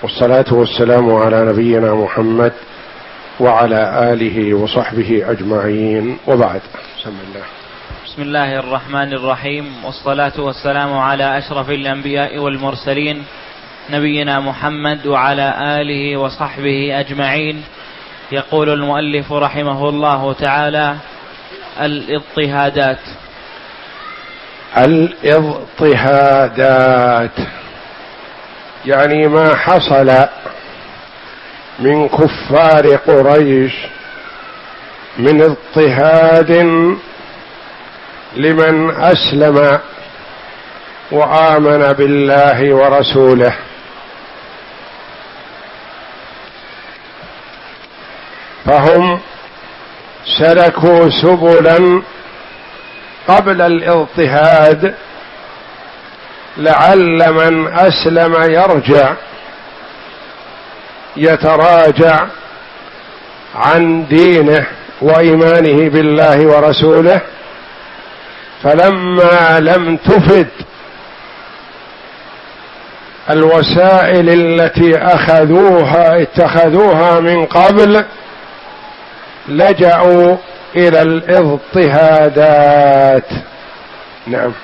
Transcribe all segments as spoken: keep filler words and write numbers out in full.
والصلاة والسلام على نبينا محمد وعلى آله وصحبه أجمعين، وبعد. بسم الله. بسم الله الرحمن الرحيم، والصلاة والسلام على أشرف الأنبياء والمرسلين نبينا محمد وعلى آله وصحبه أجمعين. يقول المؤلف رحمه الله تعالى: الاضطهادات. الاضطهادات يعني ما حصل من كفار قريش من اضطهاد لمن أسلم وآمن بالله ورسوله، فهم سلكوا سبلا قبل الاضطهاد لعل من أسلم يرجع يتراجع عن دينه وإيمانه بالله ورسوله، فلما لم تفد الوسائل التي أخذوها اتخذوها من قبل لجأوا إلى الاضطهادات. نعم.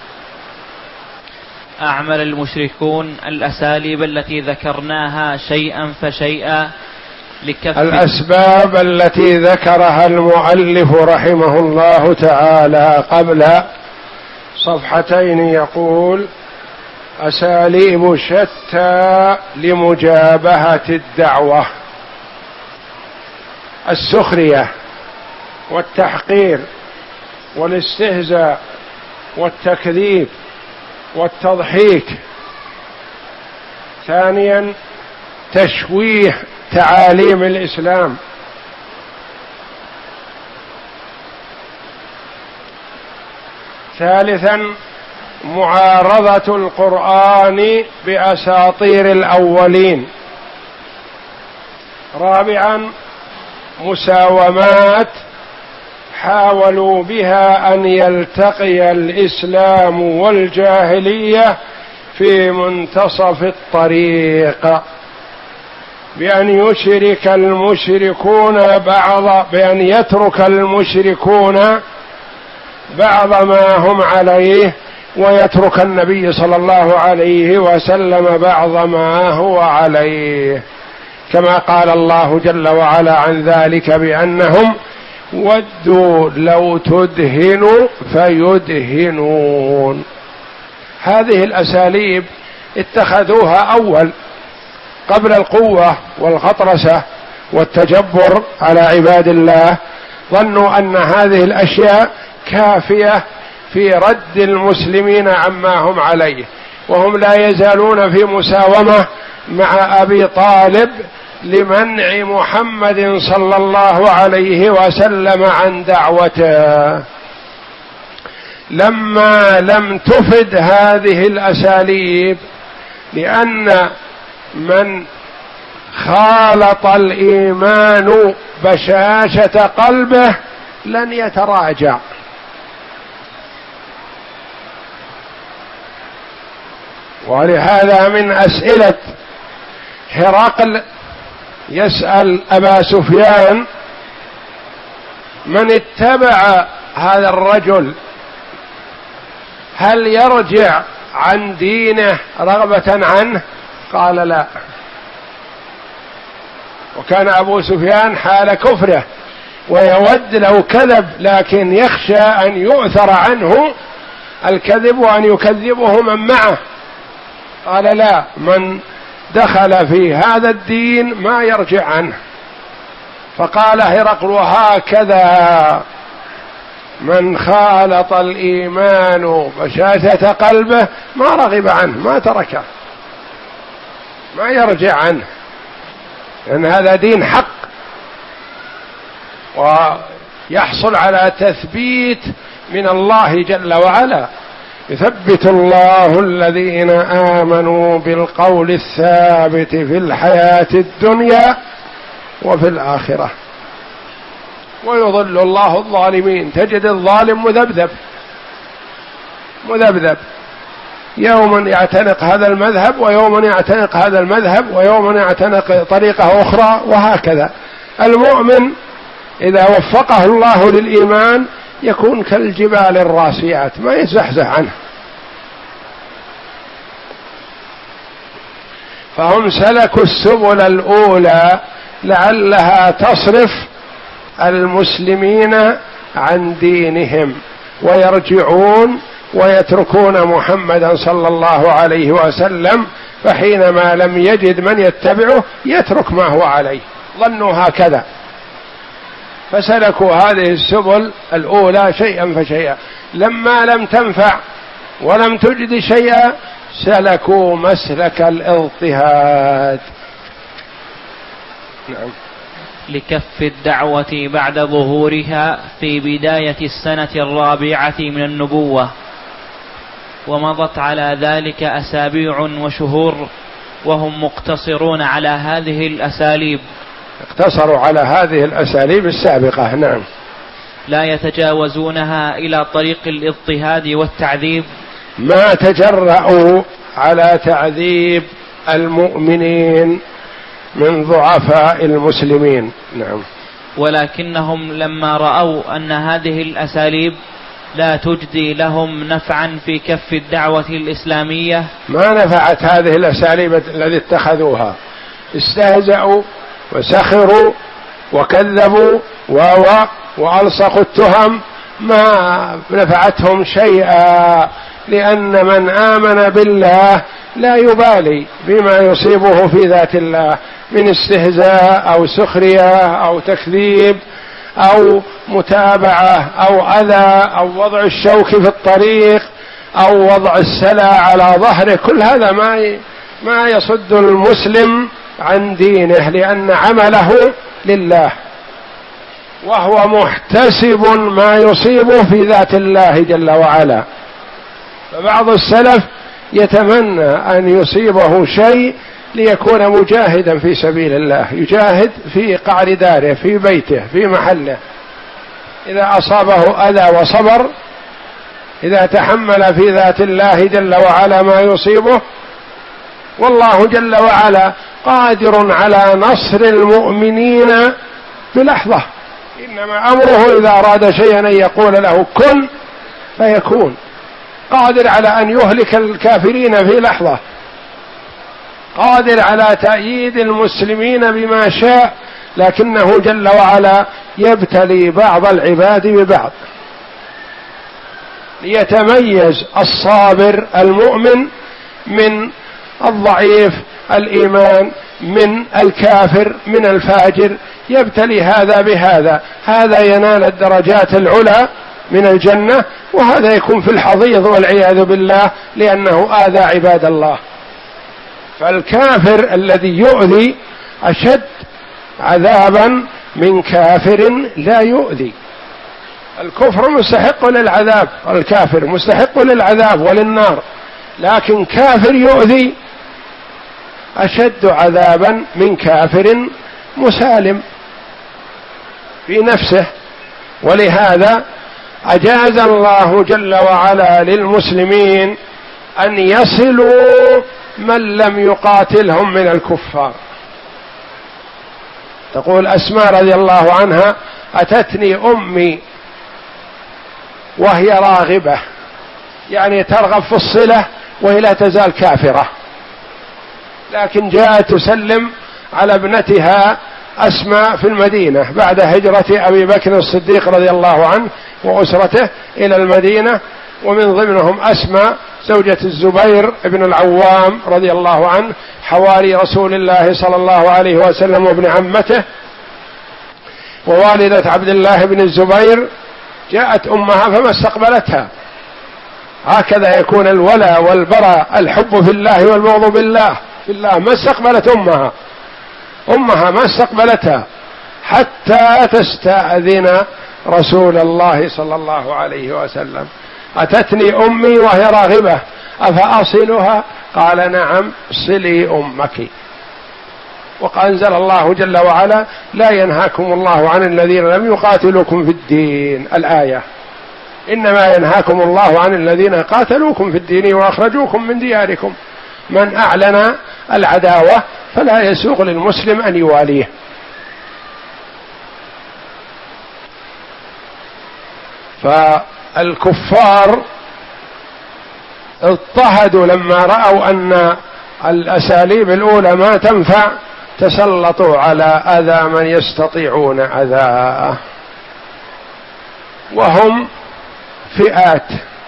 أعمل المشركون الأساليب التي ذكرناها شيئا فشيئا لكف الأسباب التي ذكرها المؤلف رحمه الله تعالى قبل صفحتين، يقول: أساليب شتى لمجابهة الدعوة: السخرية والتحقير والاستهزاء والتكذيب والتضحيك. ثانيا تشويه تعاليم الإسلام. ثالثا معارضة القرآن بأساطير الأولين. رابعا مساومات حاولوا بها أن يلتقي الإسلام والجاهلية في منتصف الطريق، بأن يشرك المشركون بعض بأن يترك المشركون بعض ما هم عليه، ويترك النبي صلى الله عليه وسلم بعض ما هو عليه، كما قال الله جل وعلا عن ذلك بأنهم ودوا لو تدهنوا فيدهنون. هذه الأساليب اتخذوها أول قبل القوة والغطرسة والتجبر على عباد الله، ظنوا أن هذه الأشياء كافية في رد المسلمين عما هم عليه، وهم لا يزالون في مساومة مع أبي طالب لمنع محمد صلى الله عليه وسلم عن دعوته. لما لم تفد هذه الأساليب، لأن من خالط الإيمان بشاشة قلبه لن يتراجع، ولهذا من أسئلة هرقل يسأل أبا سفيان: من اتبع هذا الرجل هل يرجع عن دينه رغبة عنه؟ قال: لا. وكان أبو سفيان حال كفره ويود لو كذب، لكن يخشى أن يؤثر عنه الكذب وأن يكذبه من معه. قال: لا، من دخل في هذا الدين ما يرجع عنه. فقال هرقل: هكذا من خالط الإيمان بشاشة قلبه ما رغب عنه، ما تركه، ما يرجع عنه، لأن هذا دين حق، ويحصل على تثبيت من الله جل وعلا: يثبت الله الذين آمنوا بالقول الثابت في الحياة الدنيا وفي الآخرة ويضل الله الظالمين. تجد الظالم مذبذب مذبذب يوما يعتنق هذا المذهب ويوما يعتنق هذا المذهب ويوما يعتنق طريقة أخرى، وهكذا. المؤمن إذا وفقه الله للإيمان يكون كالجبال الراسيات ما يزحزح عنه. فهم سلكوا السبل الأولى لعلها تصرف المسلمين عن دينهم ويرجعون ويتركون محمدا صلى الله عليه وسلم، فحينما لم يجد من يتبعه يترك ما هو عليه، ظنوا هكذا. فسلكوا هذه السبل الأولى شيئا فشيئا، لما لم تنفع ولم تجد شيئا سلكوا مسلك الاضطهاد. نعم. لكف الدعوة بعد ظهورها في بداية السنة الرابعة من النبوة، ومضت على ذلك أسابيع وشهور، وهم مقتصرون على هذه الأساليب. اقتصروا على هذه الأساليب السابقة. نعم. لا يتجاوزونها إلى طريق الاضطهاد والتعذيب. ما تجرؤوا على تعذيب المؤمنين من ضعفاء المسلمين. نعم. ولكنهم لما رأوا أن هذه الأساليب لا تجدي لهم نفعا في كف الدعوة الإسلامية، ما نفعت هذه الأساليب التي اتخذوها، استهزأوا وسخروا وكذبوا وألصقوا التهم، ما نفعتهم شيئا، لأن من آمن بالله لا يبالي بما يصيبه في ذات الله من استهزاء أو سخرية أو تكذيب أو متابعة أو أذى أو وضع الشوك في الطريق أو وضع السلع على ظهره. كل هذا ما ما يصد المسلم عن دينه، لأن عمله لله وهو محتسب ما يصيبه في ذات الله جل وعلا. فبعض السلف يتمنى أن يصيبه شيء ليكون مجاهدا في سبيل الله، يجاهد في قعر داره في بيته في محله، إذا أصابه أذى وصبر، إذا تحمل في ذات الله جل وعلا ما يصيبه، والله جل وعلا قادر على نصر المؤمنين بلحظة، إنما أمره إذا أراد شيئا أن يقول له كن فيكون، قادر على أن يهلك الكافرين في لحظة، قادر على تأييد المسلمين بما شاء، لكنه جل وعلا يبتلي بعض العباد ببعض ليتميز الصابر المؤمن من الضعيف الإيمان، من الكافر من الفاجر، يبتلي هذا بهذا، هذا ينال الدرجات العلى من الجنة وهذا يكون في الحضيض والعياذ بالله لأنه آذى عباد الله. فالكافر الذي يؤذي أشد عذابا من كافر لا يؤذي. الكفر مستحق للعذاب، الكافر مستحق للعذاب وللنار، لكن كافر يؤذي أشد عذابا من كافر مسالم في نفسه. ولهذا أجاز الله جل وعلا للمسلمين أن يصلوا من لم يقاتلهم من الكفار. تقول أسماء رضي الله عنها: أتتني أمي وهي راغبة، يعني ترغب في الصلة وهي لا تزال كافرة، لكن جاءت تسلم على ابنتها أسماء في المدينة بعد هجرة أبي بكر الصديق رضي الله عنه وأسرته إلى المدينة، ومن ضمنهم أسماء زوجة الزبير بن العوام رضي الله عنه حواري رسول الله صلى الله عليه وسلم وابن عمته ووالدة عبد الله بن الزبير. جاءت أمها فما استقبلتها. هكذا يكون الولاء والبراء، الحب في الله والبغض بالله في الله. ما استقبلت أمها أمها ما استقبلتها حتى تستأذن رسول الله صلى الله عليه وسلم. أتتني أمي وهي راغبة أفأصلها؟ قال: نعم، صلي أمك. وأنزل الله جل وعلا: لا ينهاكم الله عن الذين لم يقاتلوكم في الدين، الآية. إنما ينهاكم الله عن الذين قاتلوكم في الدين وأخرجوكم من دياركم. من أعلن العداوة فلا يسوغ للمسلم أن يواليه. فالكفار اضطهدوا لما رأوا أن الأساليب الأولى ما تنفع، تسلطوا على أذى من يستطيعون أذاه، وهم فئات.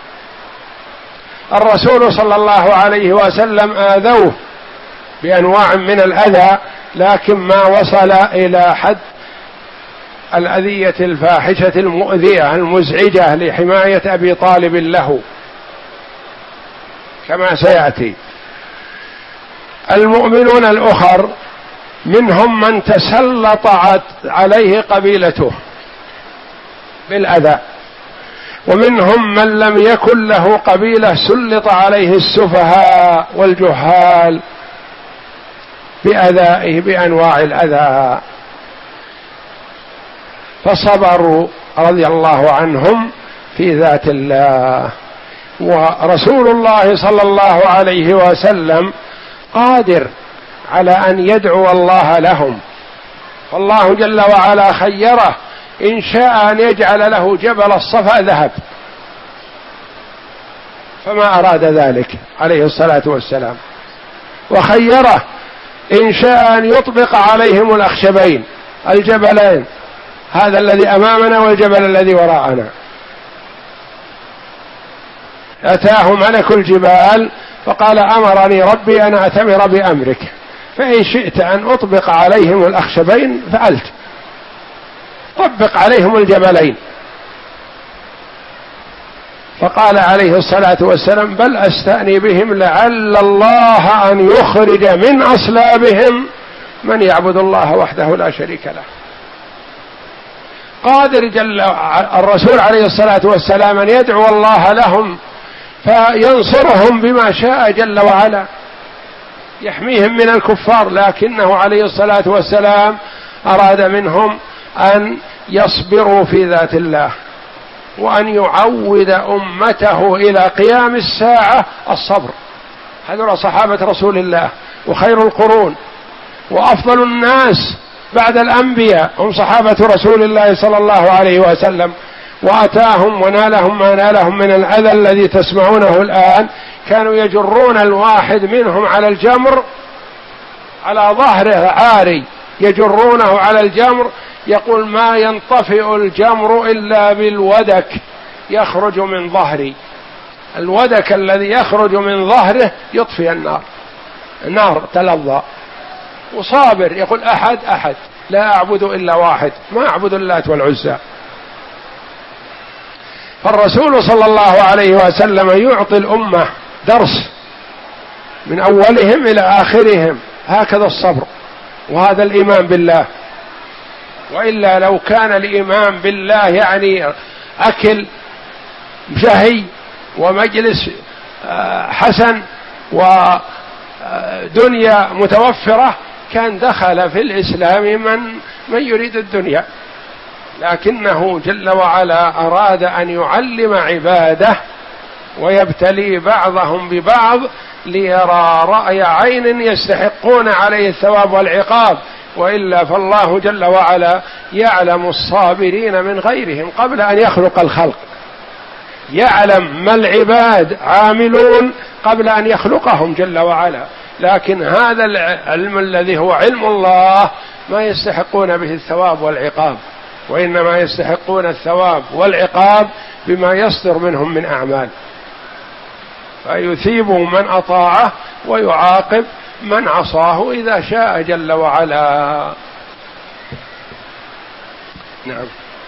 الرسول صلى الله عليه وسلم آذوه بأنواع من الأذى، لكن ما وصل إلى حد الأذية الفاحشة المؤذية المزعجة لحماية أبي طالب له كما سيأتي. المؤمنون الأخر منهم من تسلط عليه قبيلته بالأذى، ومنهم من لم يكن له قبيلة سلط عليه السفهاء والجهال بأذائه بأنواع الأذى، فصبروا رضي الله عنهم في ذات الله. ورسول الله صلى الله عليه وسلم قادر على أن يدعو الله لهم، فالله جل وعلا خيره إن شاء أن يجعل له جبل الصفا ذهب، فما أراد ذلك عليه الصلاة والسلام، وخيره إن شاء أن يطبق عليهم الأخشبين الجبلين، هذا الذي أمامنا والجبل الذي وراءنا. أتاه ملك الجبال فقال أمرني ربي أن أأتمر بأمرك، فإن شئت أن أطبق عليهم الأخشبين فعلت، طبق عليهم الجبلين. فقال عليه الصلاة والسلام بل أستأني بهم لعل الله أن يخرج من أصلابهم من يعبد الله وحده لا شريك له. قادر جل الرسول عليه الصلاة والسلام أن يدعو الله لهم فينصرهم بما شاء جل وعلا، يحميهم من الكفار، لكنه عليه الصلاة والسلام أراد منهم أن يصبروا في ذات الله، وأن يعود أمته إلى قيام الساعة الصبر. هذول صحابة رسول الله وخير القرون وأفضل الناس بعد الأنبياء هم صحابة رسول الله صلى الله عليه وسلم، وأتاهم ونالهم ما نالهم من الأذى الذي تسمعونه الآن. كانوا يجرون الواحد منهم على الجمر على ظهره عاري، يجرونه على الجمر، يقول ما ينطفئ الجمر إلا بالودك يخرج من ظهري، الودك الذي يخرج من ظهره يطفئ النار، النار تلظى. وصابر يقول أحد أحد لا أعبد إلا واحد، ما أعبد اللات والعزى. فالرسول صلى الله عليه وسلم يعطي الأمة درس من أولهم إلى آخرهم، هكذا الصبر وهذا الإيمان بالله. وإلا لو كان الإيمان بالله يعني أكل شهي ومجلس حسن ودنيا متوفرة كان دخل في الإسلام من من يريد الدنيا، لكنه جل وعلا أراد أن يعلم عباده ويبتلي بعضهم ببعض ليرى رأي عين يستحقون عليه الثواب والعقاب، وإلا فالله جل وعلا يعلم الصابرين من غيرهم قبل أن يخلق الخلق، يعلم ما العباد عاملون قبل أن يخلقهم جل وعلا. لكن هذا العلم الذي هو علم الله ما يستحقون به الثواب والعقاب، وإنما يستحقون الثواب والعقاب بما يصدر منهم من أعمال، فيثيب من أطاعه ويعاقب من عصاه إذا شاء جل وعلا. نعم.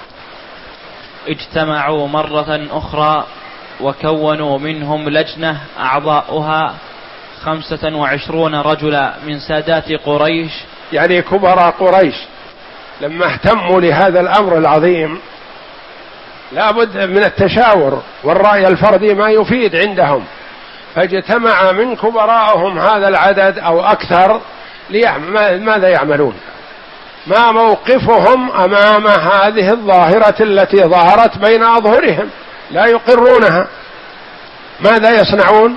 اجتمعوا مرة أخرى وكونوا منهم لجنة أعضاؤها خمسة وعشرون رجلا من سادات قريش، يعني كبراء قريش لما اهتموا لهذا الأمر العظيم لا بد من التشاور، والرأي الفردي ما يفيد عندهم، فاجتمع من كبرائهم هذا العدد أو أكثر ليعمل ماذا يعملون، ما موقفهم أمام هذه الظاهرة التي ظهرت بين أظهرهم، لا يقرونها، ماذا يصنعون؟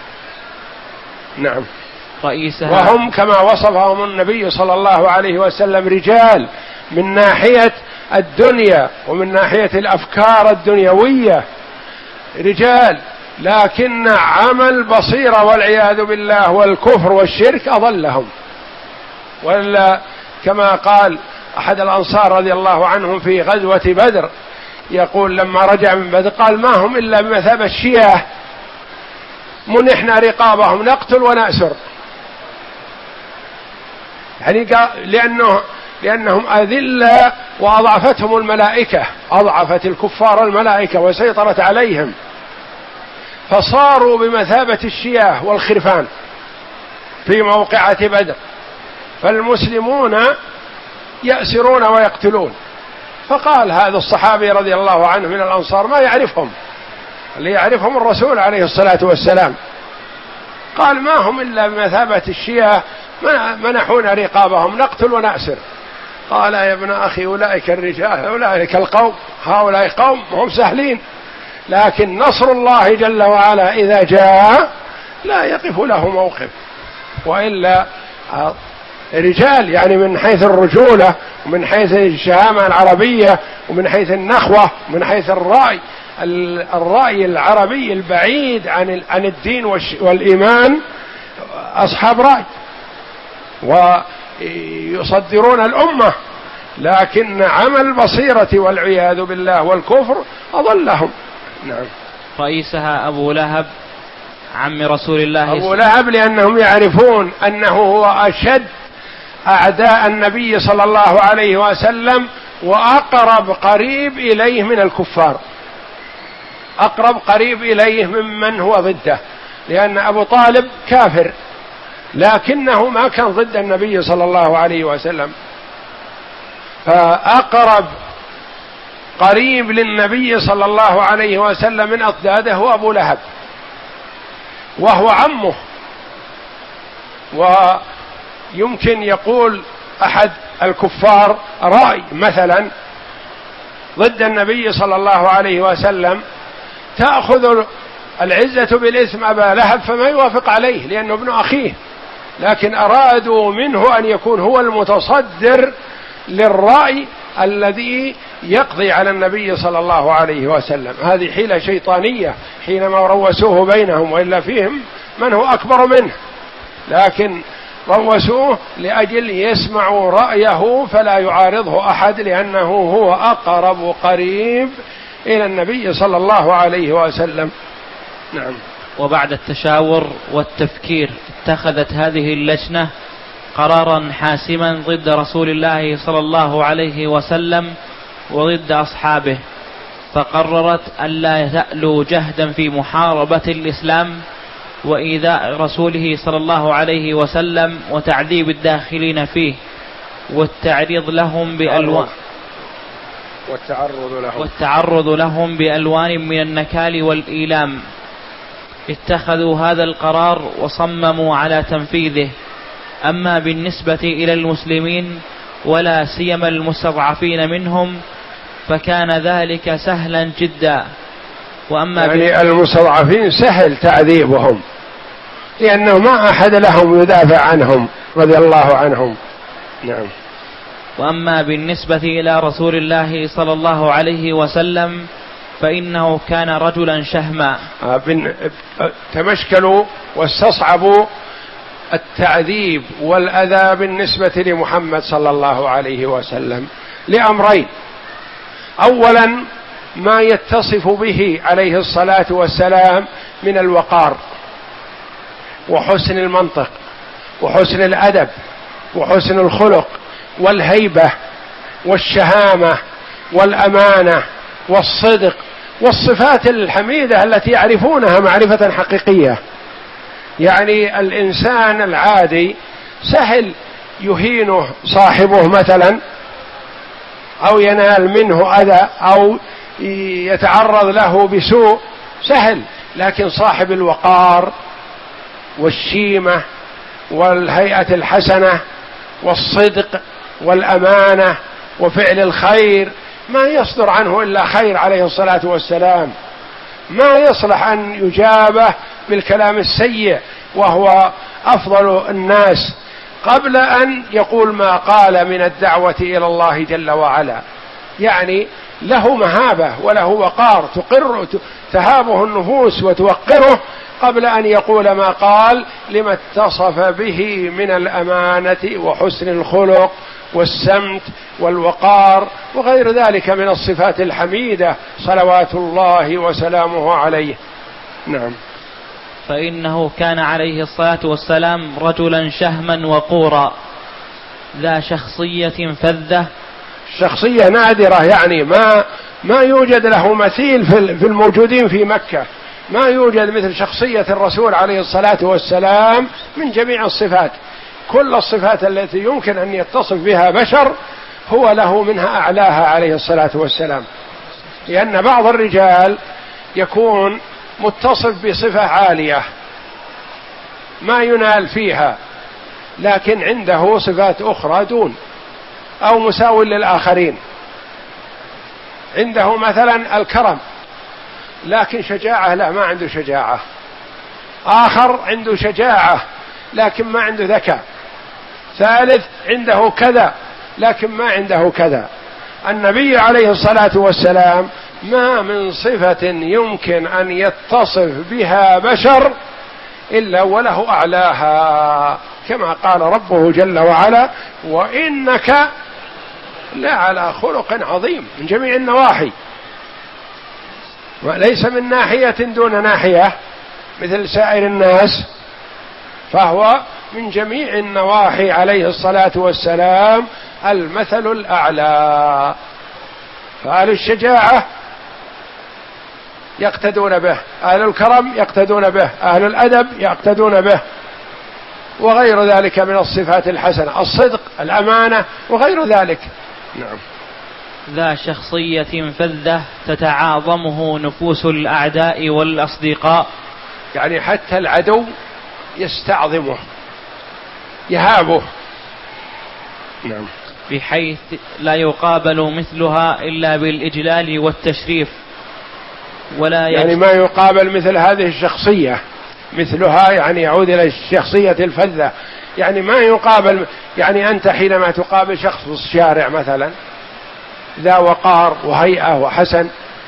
نعم. رئيسها وهم كما وصفهم النبي صلى الله عليه وسلم رجال من ناحية الدنيا ومن ناحية الأفكار الدنيوية، رجال، لكن عمل بصيرة والعياذ بالله والكفر والشرك أضلهم. ولا كما قال أحد الأنصار رضي الله عنهم في غزوة بدر، يقول لما رجع من بدر قال ما هم إلا بمثابة الشياه منحنا رقابهم نقتل ونأسر، يعني لأنه لأنهم أذلة وأضعفتهم الملائكة، أضعفت الكفار الملائكة وسيطرت عليهم، فصاروا بمثابة الشياه والخرفان في موقعة بدر، فالمسلمون يأسرون ويقتلون. فقال هذا الصحابي رضي الله عنه من الأنصار ما يعرفهم، اللي يعرفهم الرسول عليه الصلاة والسلام، قال ما هم إلا بمثابة الشياه منحونا رقابهم نقتل ونأسر. قال يا ابن أخي أولئك الرجال أولئك القوم، هؤلاء قوم هم سهلين، لكن نصر الله جل وعلا إذا جاء لا يقف له موقف، وإلا رجال يعني من حيث الرجولة ومن حيث الشهامة العربية ومن حيث النخوة ومن حيث الرأي الرأي العربي البعيد عن عن الدين والإيمان، أصحاب رأي ويصدرون الأمة، لكن عمل البصيرة والعياذ بالله والكفر أضلهم. نعم. رئيسها أبو لهب عم رسول الله أبو لهب، لأنهم يعرفون أنه هو أشد أعداء النبي صلى الله عليه وسلم وأقرب قريب إليه من الكفار، أقرب قريب إليه ممن هو ضده، لأن أبو طالب كافر لكنه ما كان ضد النبي صلى الله عليه وسلم، فأقرب قريب للنبي صلى الله عليه وسلم من أضداده هو أبو لهب وهو عمه. ويمكن يقول أحد الكفار رأي مثلا ضد النبي صلى الله عليه وسلم تأخذ العزة بالإثم أبا لهب فما يوافق عليه لأنه ابن أخيه، لكن أرادوا منه أن يكون هو المتصدر للرأي الذي يقضي على النبي صلى الله عليه وسلم. هذه حيلة شيطانية حينما روسوه بينهم، وإلا فيهم من هو أكبر منه، لكن روسوه لأجل يسمعوا رأيه فلا يعارضه أحد، لأنه هو أقرب قريب إلى النبي صلى الله عليه وسلم. نعم. وبعد التشاور والتفكير اتخذت هذه اللجنة قرارا حاسما ضد رسول الله صلى الله عليه وسلم وضد أصحابه، فقررت ألا تألوا جهدا في محاربة الإسلام وإيذاء رسوله صلى الله عليه وسلم وتعذيب الداخلين فيه والتعريض لهم بألوان والتعرض لهم, والتعرض لهم بألوان من النكال والإيلام. اتخذوا هذا القرار وصمموا على تنفيذه. أما بالنسبة إلى المسلمين ولا سيما المستضعفين منهم فكان ذلك سهلا جدا. وأما يعني المستضعفين سهل تعذيبهم لأنه ما أحد لهم يدافع عنهم رضي الله عنهم. نعم. وأما بالنسبة إلى رسول الله صلى الله عليه وسلم فإنه كان رجلا شهما. تمشكلوا واستصعبوا التعذيب والأذى بالنسبة لمحمد صلى الله عليه وسلم لأمرين: أولا ما يتصف به عليه الصلاة والسلام من الوقار وحسن المنطق وحسن الأدب وحسن الخلق والهيبة والشهامة والأمانة والصدق والصفات الحميدة التي يعرفونها معرفة حقيقية. يعني الإنسان العادي سهل يهينه صاحبه مثلا أو ينال منه أذى أو يتعرض له بسوء، سهل، لكن صاحب الوقار والشيمة والهيئة الحسنة والصدق والأمانة وفعل الخير ما يصدر عنه إلا خير عليه الصلاة والسلام، ما يصلح أن يجابه بالكلام السيء وهو أفضل الناس قبل أن يقول ما قال من الدعوة إلى الله جل وعلا. يعني له مهابة وله وقار تقر تهابه النفوس وتوقره قبل أن يقول ما قال، لما اتصف به من الأمانة وحسن الخلق والسمت والوقار وغير ذلك من الصفات الحميدة صلوات الله وسلامه عليه. نعم. فإنه كان عليه الصلاة والسلام رجلا شهما وقورا ذا شخصية فذة، شخصية نادرة، يعني ما ما يوجد له مثيل في الموجودين في مكة، ما يوجد مثل شخصية الرسول عليه الصلاة والسلام من جميع الصفات. كل الصفات التي يمكن أن يتصف بها بشر هو له منها أعلاها عليه الصلاة والسلام. لأن بعض الرجال يكون متصف بصفة عالية ما ينال فيها، لكن عنده صفات أخرى دون أو مساو للآخرين. عنده مثلا الكرم لكن شجاعة لا، ما عنده شجاعة. آخر عنده شجاعة لكن ما عنده ذكاء. ثالث عنده كذا لكن ما عنده كذا. النبي عليه الصلاة والسلام ما من صفة يمكن أن يتصف بها بشر إلا وله أعلاها، كما قال ربه جل وعلا: وإنك لعلى خلق عظيم، من جميع النواحي، وليس من ناحية دون ناحية مثل سائر الناس، فهو من جميع النواحي عليه الصلاة والسلام المثل الأعلى. فأهل الشجاعة يقتدون به، أهل الكرم يقتدون به، أهل الأدب يقتدون به، وغير ذلك من الصفات الحسنة، الصدق، الأمانة، وغير ذلك. نعم. ذا شخصية فذة تتعاظمه نفوس الأعداء والأصدقاء، يعني حتى العدو يستعظمه يهابه. نعم. بحيث لا يقابل مثلها إلا بالإجلال والتشريف، ولا يعني ما يقابل مثل هذه الشخصية مثلها، يعني يعود إلى الشخصية الفذة، يعني ما يقابل. يعني أنت حينما تقابل شخص في الشارع مثلا ذا وقار وهيئة وحسن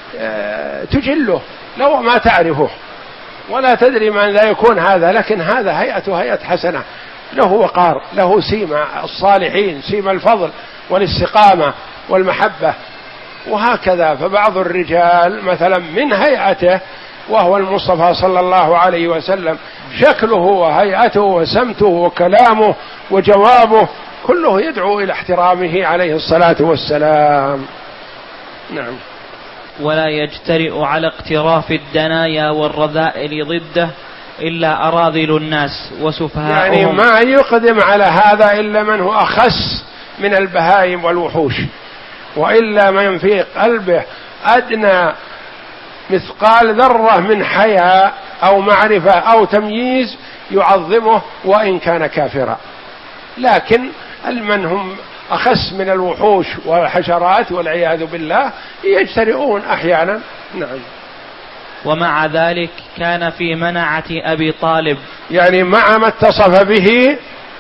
تجله لو ما تعرفه ولا تدري من لا يكون هذا، لكن هذا هيئته هيئة حسنة، له وقار، له سيمة الصالحين، سيمة الفضل والاستقامة والمحبة، وهكذا. فبعض الرجال مثلا من هيئته وهو المصطفى صلى الله عليه وسلم شكله وهيئته وسمته وكلامه وجوابه كله يدعو إلى احترامه عليه الصلاة والسلام. نعم. ولا يجترئ على اقتراف الدنايا والرذائل ضده إلا أراذل الناس وسفهاؤهم، يعني ما يقدم على هذا إلا من هو أخس من البهائم والوحوش، وإلا من في قلبه أدنى مثقال ذرة من حياء أو معرفة أو تمييز يعظمه وإن كان كافرا. لكن من هم أخس من الوحوش والحشرات والعياذ بالله يجترئون أحيانا. نعم. ومع ذلك كان في منعة أبي طالب، يعني مع ما اتصف به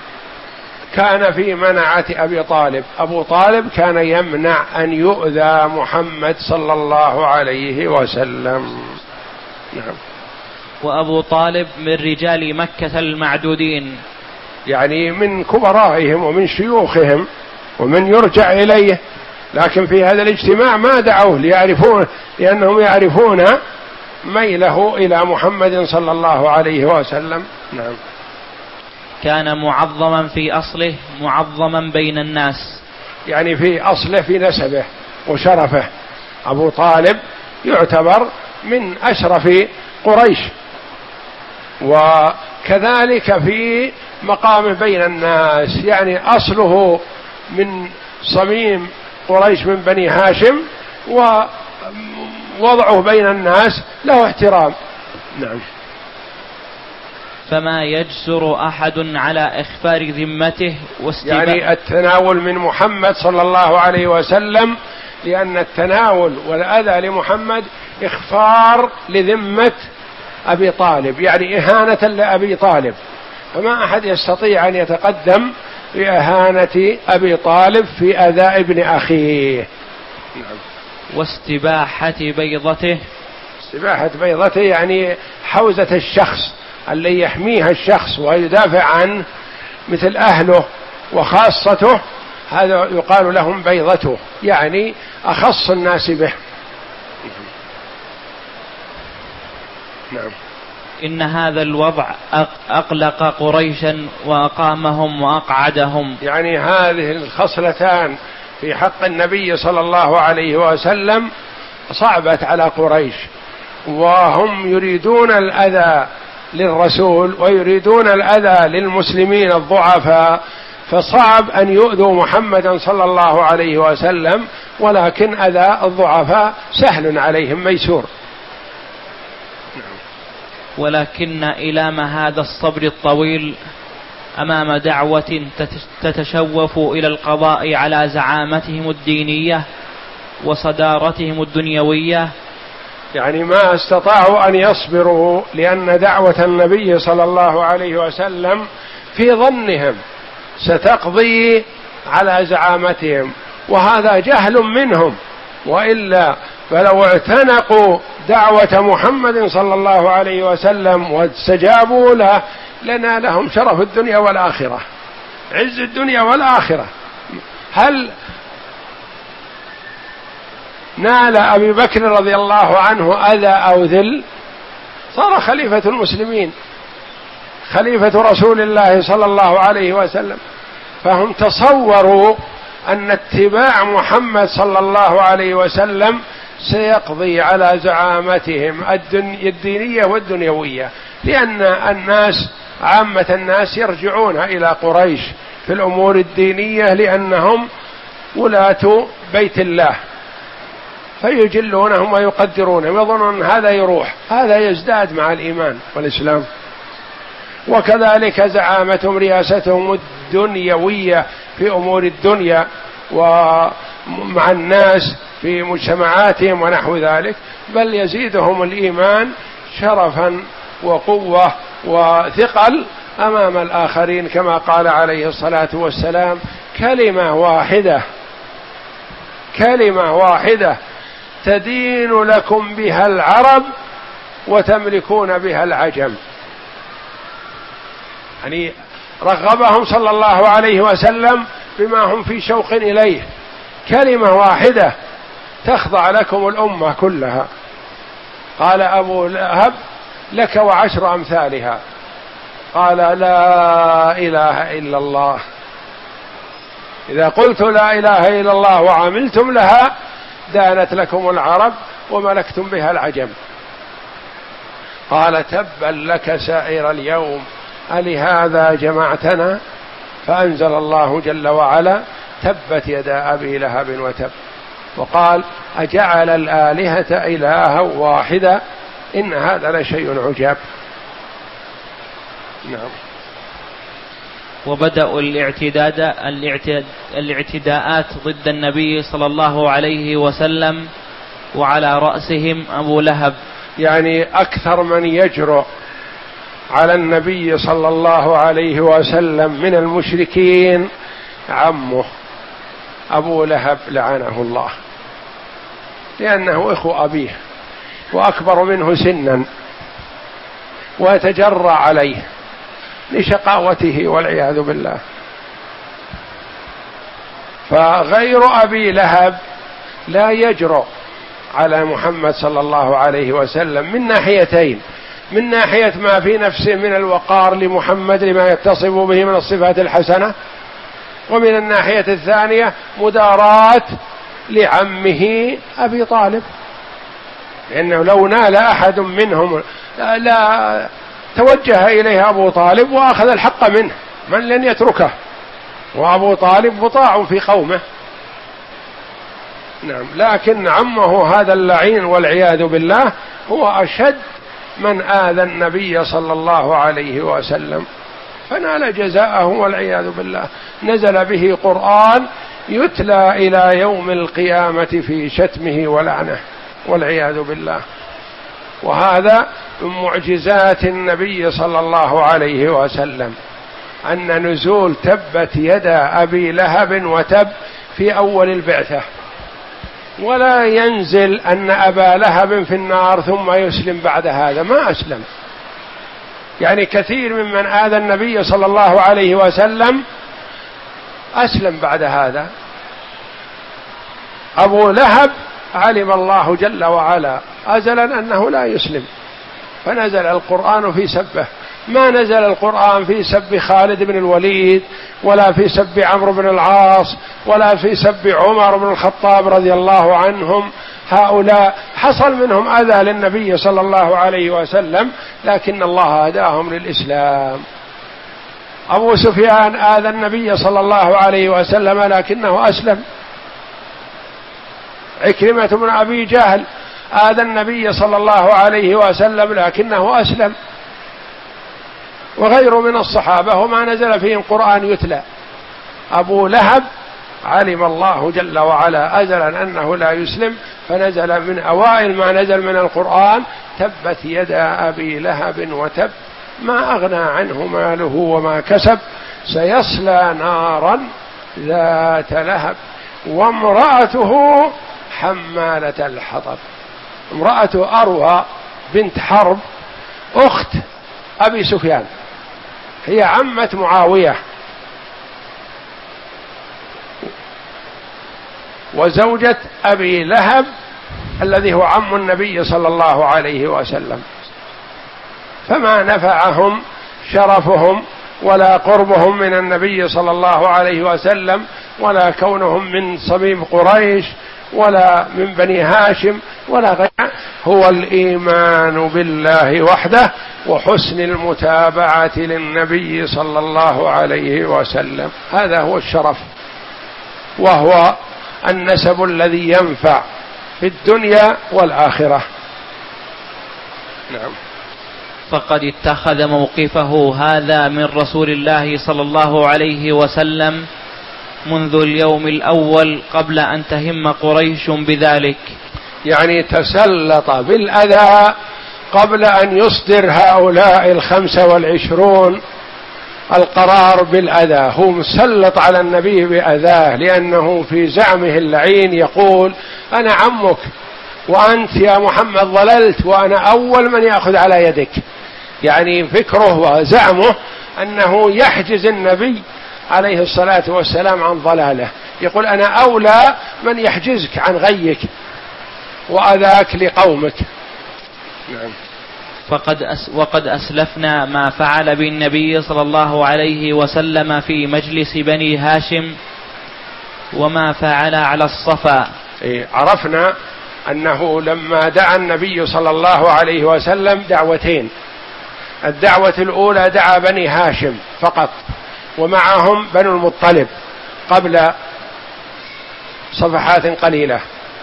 كان في منعة أبي طالب. أبو طالب كان يمنع أن يؤذى محمد صلى الله عليه وسلم. نعم. وأبو طالب من رجال مكة المعدودين، يعني من كبرائهم ومن شيوخهم ومن يرجع إليه، لكن في هذا الاجتماع ما دعوه ليعرفون، لأنهم يعرفون ميله إلى محمد صلى الله عليه وسلم. نعم. كان معظما في أصله معظما بين الناس، يعني في أصله في نسبه وشرفه. أبو طالب يعتبر من أشرف قريش، وكذلك في مقامه بين الناس، يعني أصله من صميم قريش من بني هاشم، ووضعه بين الناس له احترام. نعم. فما يجسر أحد على إخفار ذمته واستباء، يعني التناول من محمد صلى الله عليه وسلم لأن التناول والأذى لمحمد إخفار لذمة أبي طالب، يعني إهانة لأبي طالب، فما أحد يستطيع أن يتقدم بإهانة أبي طالب في أذى ابن أخيه. نعم. واستباحة بيضته، استباحة بيضته يعني حوزة الشخص اللي يحميها الشخص ويدافع عنه مثل أهله وخاصته، هذا يقال لهم بيضته، يعني أخص الناس به. نعم. إن هذا الوضع أقلق قريشا وأقامهم وأقعدهم، يعني هذه الخصلتان في حق النبي صلى الله عليه وسلم صعبت على قريش، وهم يريدون الأذى للرسول ويريدون الأذى للمسلمين الضعفاء، فصعب أن يؤذوا محمدا صلى الله عليه وسلم، ولكن أذى الضعفاء سهل عليهم ميسور. ولكن إلام هذا الصبر الطويل أمام دعوة تتشوف إلى القضاء على زعامتهم الدينية وصدارتهم الدنيوية، يعني ما استطاعوا أن يصبروا، لأن دعوة النبي صلى الله عليه وسلم في ظنهم ستقضي على زعامتهم، وهذا جهل منهم، وإلا فلو اعتنقوا دعوة محمد صلى الله عليه وسلم واستجابوا له لنا لهم شرف الدنيا والآخرة، عز الدنيا والآخرة. هل نال أبي بكر رضي الله عنه أذى أو ذل؟ صار خليفة المسلمين، خليفة رسول الله صلى الله عليه وسلم، فهم تصوروا أن اتباع محمد صلى الله عليه وسلم سيقضي على زعامتهم الدينية والدنيوية، لأن الناس عامة الناس يرجعون إلى قريش في الأمور الدينية لأنهم ولاة بيت الله، فيجلونهم ويقدرونهم، يظنون هذا يروح، هذا يزداد مع الإيمان والإسلام. وكذلك زعامتهم رياستهم الدنيوية في أمور الدنيا ومع الناس في مجتمعاتهم ونحو ذلك، بل يزيدهم الإيمان شرفا وقوة وثقل أمام الآخرين، كما قال عليه الصلاة والسلام: كلمة واحدة كلمة واحدة تدين لكم بها العرب وتملكون بها العجم. يعني رغبهم صلى الله عليه وسلم بما هم في شوق إليه، كلمة واحدة تخضع لكم الأمة كلها. قال أبو لهب: لك وعشر أمثالها. قال: لا إله إلا الله. إذا قلت لا إله إلا الله وعملتم لها دانت لكم العرب وملكتم بها العجم. قال: تبا لك سائر اليوم ألهذا جمعتنا؟ فأنزل الله جل وعلا: تبت يدا أبي لهب وتب. وقال: أجعل الآلهة إلها واحدا إن هذا لشيء عجاب. نعم. وبدأوا الاعتداد الاعتداءات ضد النبي صلى الله عليه وسلم وعلى رأسهم أبو لهب، يعني أكثر من يجرؤ على النبي صلى الله عليه وسلم من المشركين عمه أبو لهب لعنه الله، لأنه إخو أبيه وأكبر منه سنا ويتجرأ عليه لشقاوته والعياذ بالله. فغير أبي لهب لا يجرؤ على محمد صلى الله عليه وسلم من ناحيتين: من ناحية ما في نفسه من الوقار لمحمد لما يتصف به من الصفات الحسنة، ومن الناحية الثانية مداراة لعمه أبي طالب، لأنه لو نال أحد منهم لا, لا توجه إليه أبو طالب وأخذ الحق منه، من لن يتركه، وأبو طالب مطاع في قومه. نعم. لكن عمه هذا اللعين والعياذ بالله هو أشد من آذى النبي صلى الله عليه وسلم، فنال جزاءه والعياذ بالله. نزل به قرآن يتلى إلى يوم القيامة في شتمه ولعنه والعياذ بالله. وهذا من معجزات النبي صلى الله عليه وسلم أن نزول تبت يدا أبي لهب وتب في أول البعثة، ولا ينزل أن أبا لهب في النار ثم يسلم بعد هذا، ما أسلم. يعني كثير ممن آذى النبي صلى الله عليه وسلم أسلم بعد هذا. أبو لهب علم الله جل وعلا أزلا أنه لا يسلم، فنزل القرآن في سبه. ما نزل القرآن في سب خالد بن الوليد، ولا في سب عمرو بن العاص، ولا في سب عمر بن الخطاب رضي الله عنهم. هؤلاء حصل منهم أذى للنبي صلى الله عليه وسلم، لكن الله هداهم للإسلام. أبو سفيان آذى النبي صلى الله عليه وسلم لكنه أسلم. عكرمة بن أبي جهل آذى النبي صلى الله عليه وسلم لكنه أسلم، وغيره من الصحابة وما نزل فيهم قرآن يتلى. أبو لهب علم الله جل وعلا أزلا أنه لا يسلم، فنزل من أوائل ما نزل من القرآن تبت يدا أبي لهب وتب ما أغنى عنه ماله وما كسب سيصلى نارا ذات لهب وامرأته حمالة الحطب. امرأة أروى بنت حرب أخت أبي سفيان، هي عمة معاوية وزوجة أبي لهب الذي هو عم النبي صلى الله عليه وسلم، فما نفعهم شرفهم ولا قربهم من النبي صلى الله عليه وسلم، ولا كونهم من صميم قريش ولا من بني هاشم ولا غيره. هو الإيمان بالله وحده وحسن المتابعة للنبي صلى الله عليه وسلم، هذا هو الشرف، وهو النسب الذي ينفع في الدنيا والآخرة. نعم. فقد اتخذ موقفه هذا من رسول الله صلى الله عليه وسلم منذ اليوم الأول قبل أن تهم قريش بذلك، يعني تسلط بالأذى قبل أن يصدر هؤلاء الخمسة والعشرون القرار بالأذى. هو مسلط على النبي بأذاه، لأنه في زعمه اللعين يقول أنا عمك وأنت يا محمد ضللت وأنا أول من يأخذ على يدك. يعني فكره وزعمه أنه يحجز النبي عليه الصلاة والسلام عن ضلاله، يقول أنا أولى من يحجزك عن غيك وأذاك لقومك. نعم. فقد أس وقد أسلفنا ما فعل بالنبي صلى الله عليه وسلم في مجلس بني هاشم وما فعل على الصفا. إيه، عرفنا أنه لما دعا النبي صلى الله عليه وسلم دعوتين. الدعوة الأولى دعا بني هاشم فقط، ومعهم بنو المطلب قبل صفحات قليلة.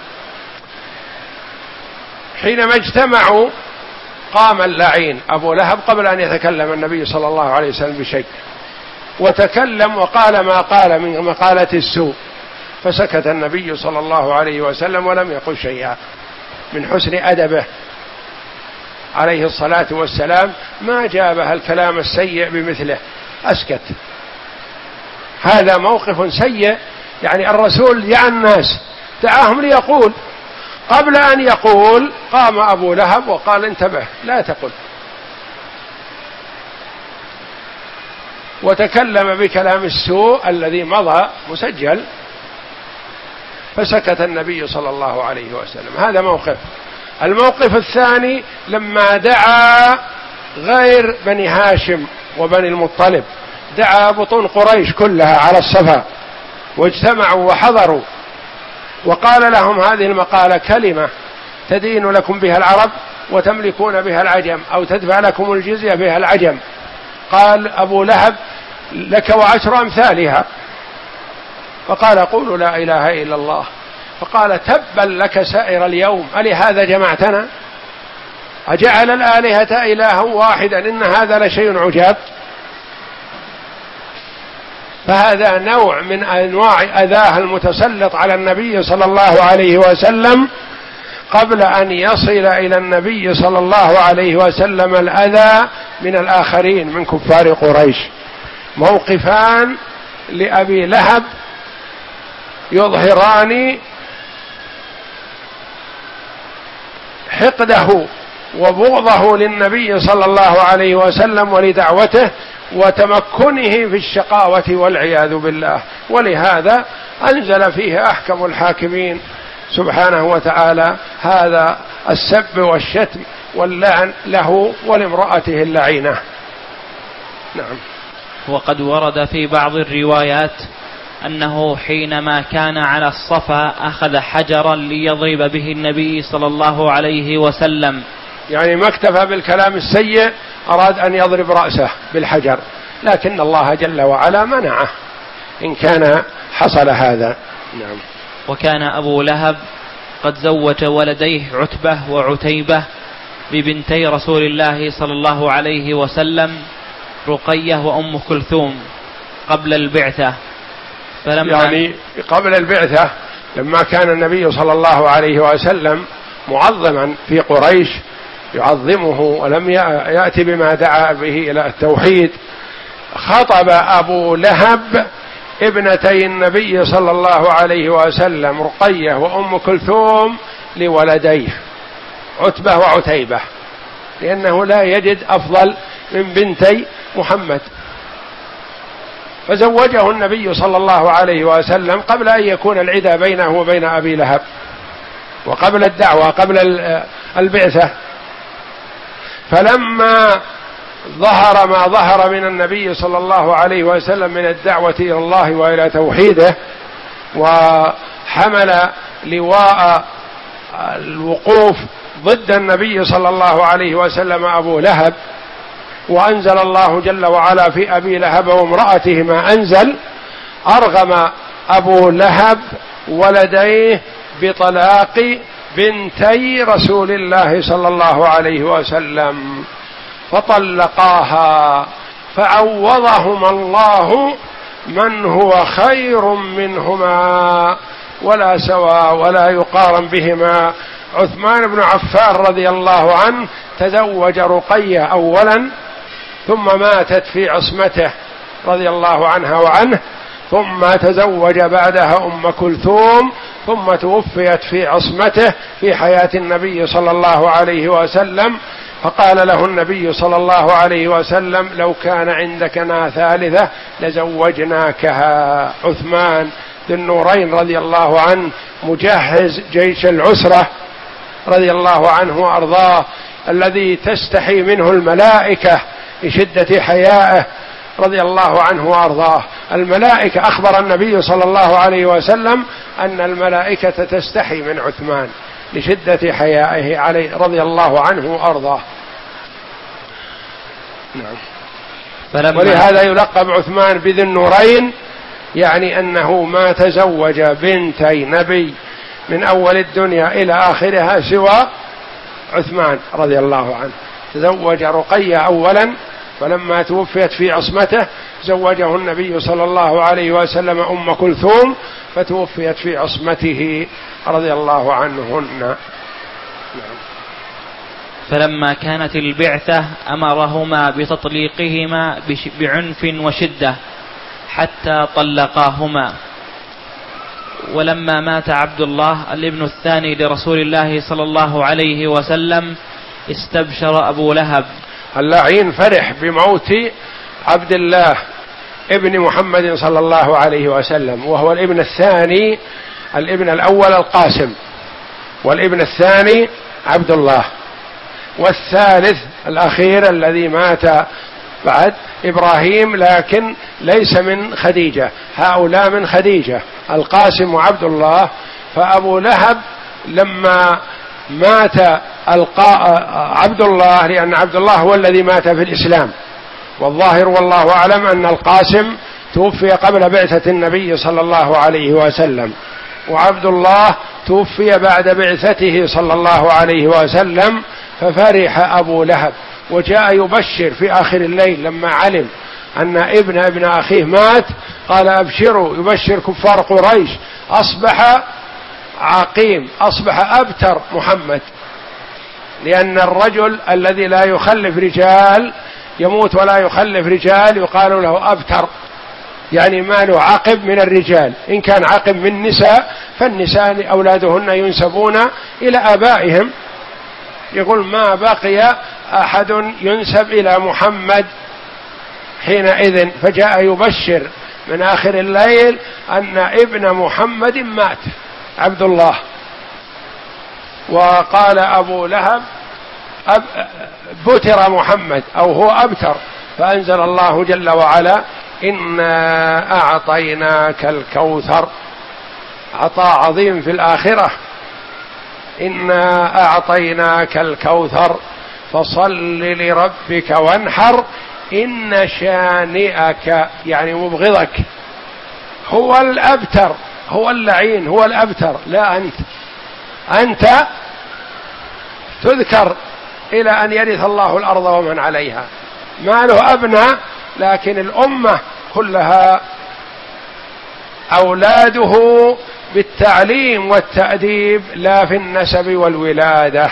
حينما اجتمعوا قام اللعين أبو لهب قبل أن يتكلم النبي صلى الله عليه وسلم بشيء، وتكلم وقال ما قال من مقالة السوء، فسكت النبي صلى الله عليه وسلم ولم يقل شيئا من حسن أدبه عليه الصلاة والسلام. ما جابه الكلام السيء بمثله، أسكت. هذا موقف سيء، يعني الرسول دعا الناس دعاهم ليقول، قبل أن يقول قام أبو لهب وقال انتبه لا تقل، وتكلم بكلام السوء الذي مضى مسجل، فسكت النبي صلى الله عليه وسلم. هذا موقف. الموقف الثاني لما دعا غير بني هاشم وبني المطلب، دعا بطون قريش كلها على الصفا واجتمعوا وحضروا، وقال لهم هذه المقالة كلمة تدين لكم بها العرب وتملكون بها العجم، أو تدفع لكم الجزية بها العجم. قال أبو لهب لك وعشر أمثالها، فقال قولوا لا إله إلا الله. فقال تبا لك سائر اليوم، ألهذا جمعتنا؟ أجعل الآلهة إلها واحدا إن هذا لشيء عجاب. فهذا نوع من أنواع أذاه المتسلط على النبي صلى الله عليه وسلم قبل أن يصل إلى النبي صلى الله عليه وسلم الأذى من الآخرين من كفار قريش. موقفان لأبي لهب يظهران حقده وبغضه للنبي صلى الله عليه وسلم ولدعوته وتمكنه في الشقاوة والعياذ بالله، ولهذا أنزل فيه أحكم الحاكمين سبحانه وتعالى هذا السب والشتم واللعن له ولامرأته اللعينة. نعم. وقد ورد في بعض الروايات أنه حينما كان على الصفا أخذ حجرا ليضرب به النبي صلى الله عليه وسلم، يعني ما اكتفى بالكلام السيء، أراد أن يضرب رأسه بالحجر، لكن الله جل وعلا منعه إن كان حصل هذا. نعم. وكان أبو لهب قد زوج ولديه عتبة وعتيبة ببنتي رسول الله صلى الله عليه وسلم رقية وأم كلثوم قبل البعثة. فلما يعني قبل البعثة لما كان النبي صلى الله عليه وسلم معظما في قريش يعظمه ولم يأتي بما دعا به إلى التوحيد، خطب أبو لهب ابنتي النبي صلى الله عليه وسلم رقية وأم كلثوم لولديه عتبة وعتيبة، لأنه لا يجد أفضل من بنتي محمد، فزوجه النبي صلى الله عليه وسلم قبل أن يكون العدى بينه وبين أبي لهب وقبل الدعوة قبل البعثة. فلما ظهر ما ظهر من النبي صلى الله عليه وسلم من الدعوة إلى الله وإلى توحيده، وحمل لواء الوقوف ضد النبي صلى الله عليه وسلم أبو لهب، وأنزل الله جل وعلا في أبي لهب وامرأته ما أنزل، أرغم أبو لهب ولديه بطلاق بنتي رسول الله صلى الله عليه وسلم فطلقاها، فعوضهما الله من هو خير منهما ولا سواء ولا يقارن بهما. عثمان بن عفان رضي الله عنه تزوج رقية أولا ثم ماتت في عصمته رضي الله عنها وعنه، ثم تزوج بعدها أم كلثوم، ثم توفيت في عصمته في حياة النبي صلى الله عليه وسلم، فقال له النبي صلى الله عليه وسلم لو كان عندكنا ثالثة لزوجناكها. عثمان ذي النورين رضي الله عنه مجهز جيش العسرة رضي الله عنه وأرضاه، الذي تستحي منه الملائكة لشدة حيائه رضي الله عنه وأرضاه. الملائكة أخبر النبي صلى الله عليه وسلم أن الملائكة تستحي من عثمان لشدة حيائه عليه رضي الله عنه وأرضاه. نعم. ولهذا يلقب عثمان بذي النورين، يعني أنه ما تزوج بنتي نبي من أول الدنيا إلى آخرها سوى عثمان رضي الله عنه. تزوج رقية أولا، فلما توفيت في عصمته زوجه النبي صلى الله عليه وسلم أم كلثوم فتوفيت في عصمته رضي الله عنهن. فلما كانت البعثة أمرهما بتطليقهما بعنف وشدة حتى طلقاهما. ولما مات عبد الله الابن الثاني لرسول الله صلى الله عليه وسلم استبشر أبو لهب. اللعين فرح بموت عبد الله ابن محمد صلى الله عليه وسلم، وهو الابن الثاني، الابن الأول القاسم، والابن الثاني عبد الله، والثالث الأخير الذي مات بعد إبراهيم لكن ليس من خديجة، هؤلاء من خديجة القاسم وعبد الله. فأبو لهب لما مات عبد الله، لأن عبد الله هو الذي مات في الإسلام، والظاهر والله أعلم أن القاسم توفي قبل بعثة النبي صلى الله عليه وسلم، وعبد الله توفي بعد بعثته صلى الله عليه وسلم. ففرح أبو لهب وجاء يبشر في آخر الليل لما علم أن ابن ابن أخيه مات، قال أبشروا، يبشر كفار قريش، أصبح عقيم، أصبح أبتر محمد، لأن الرجل الذي لا يخلف رجال يموت ولا يخلف رجال يقال له أبتر، يعني ما له عقب من الرجال. إن كان عقب من نساء فالنساء أولادهن ينسبون إلى آبائهم، يقول ما بقي أحد ينسب إلى محمد حينئذ. فجاء يبشر من آخر الليل أن ابن محمد مات عبد الله. وقال أبو لهب أب بتر محمد أو هو أبتر، فأنزل الله جل وعلا إنا أعطيناك الكوثر، عطاء عظيم في الآخرة، إنا أعطيناك الكوثر فصل لربك وانحر إن شانئك يعني مبغضك هو الأبتر، هو اللعين، هو الأبتر، لا أنت. أنت تذكر إلى أن يرث الله الأرض ومن عليها، ما له أبناء، لكن الأمة كلها أولاده بالتعليم والتأديب لا في النسب والولادة.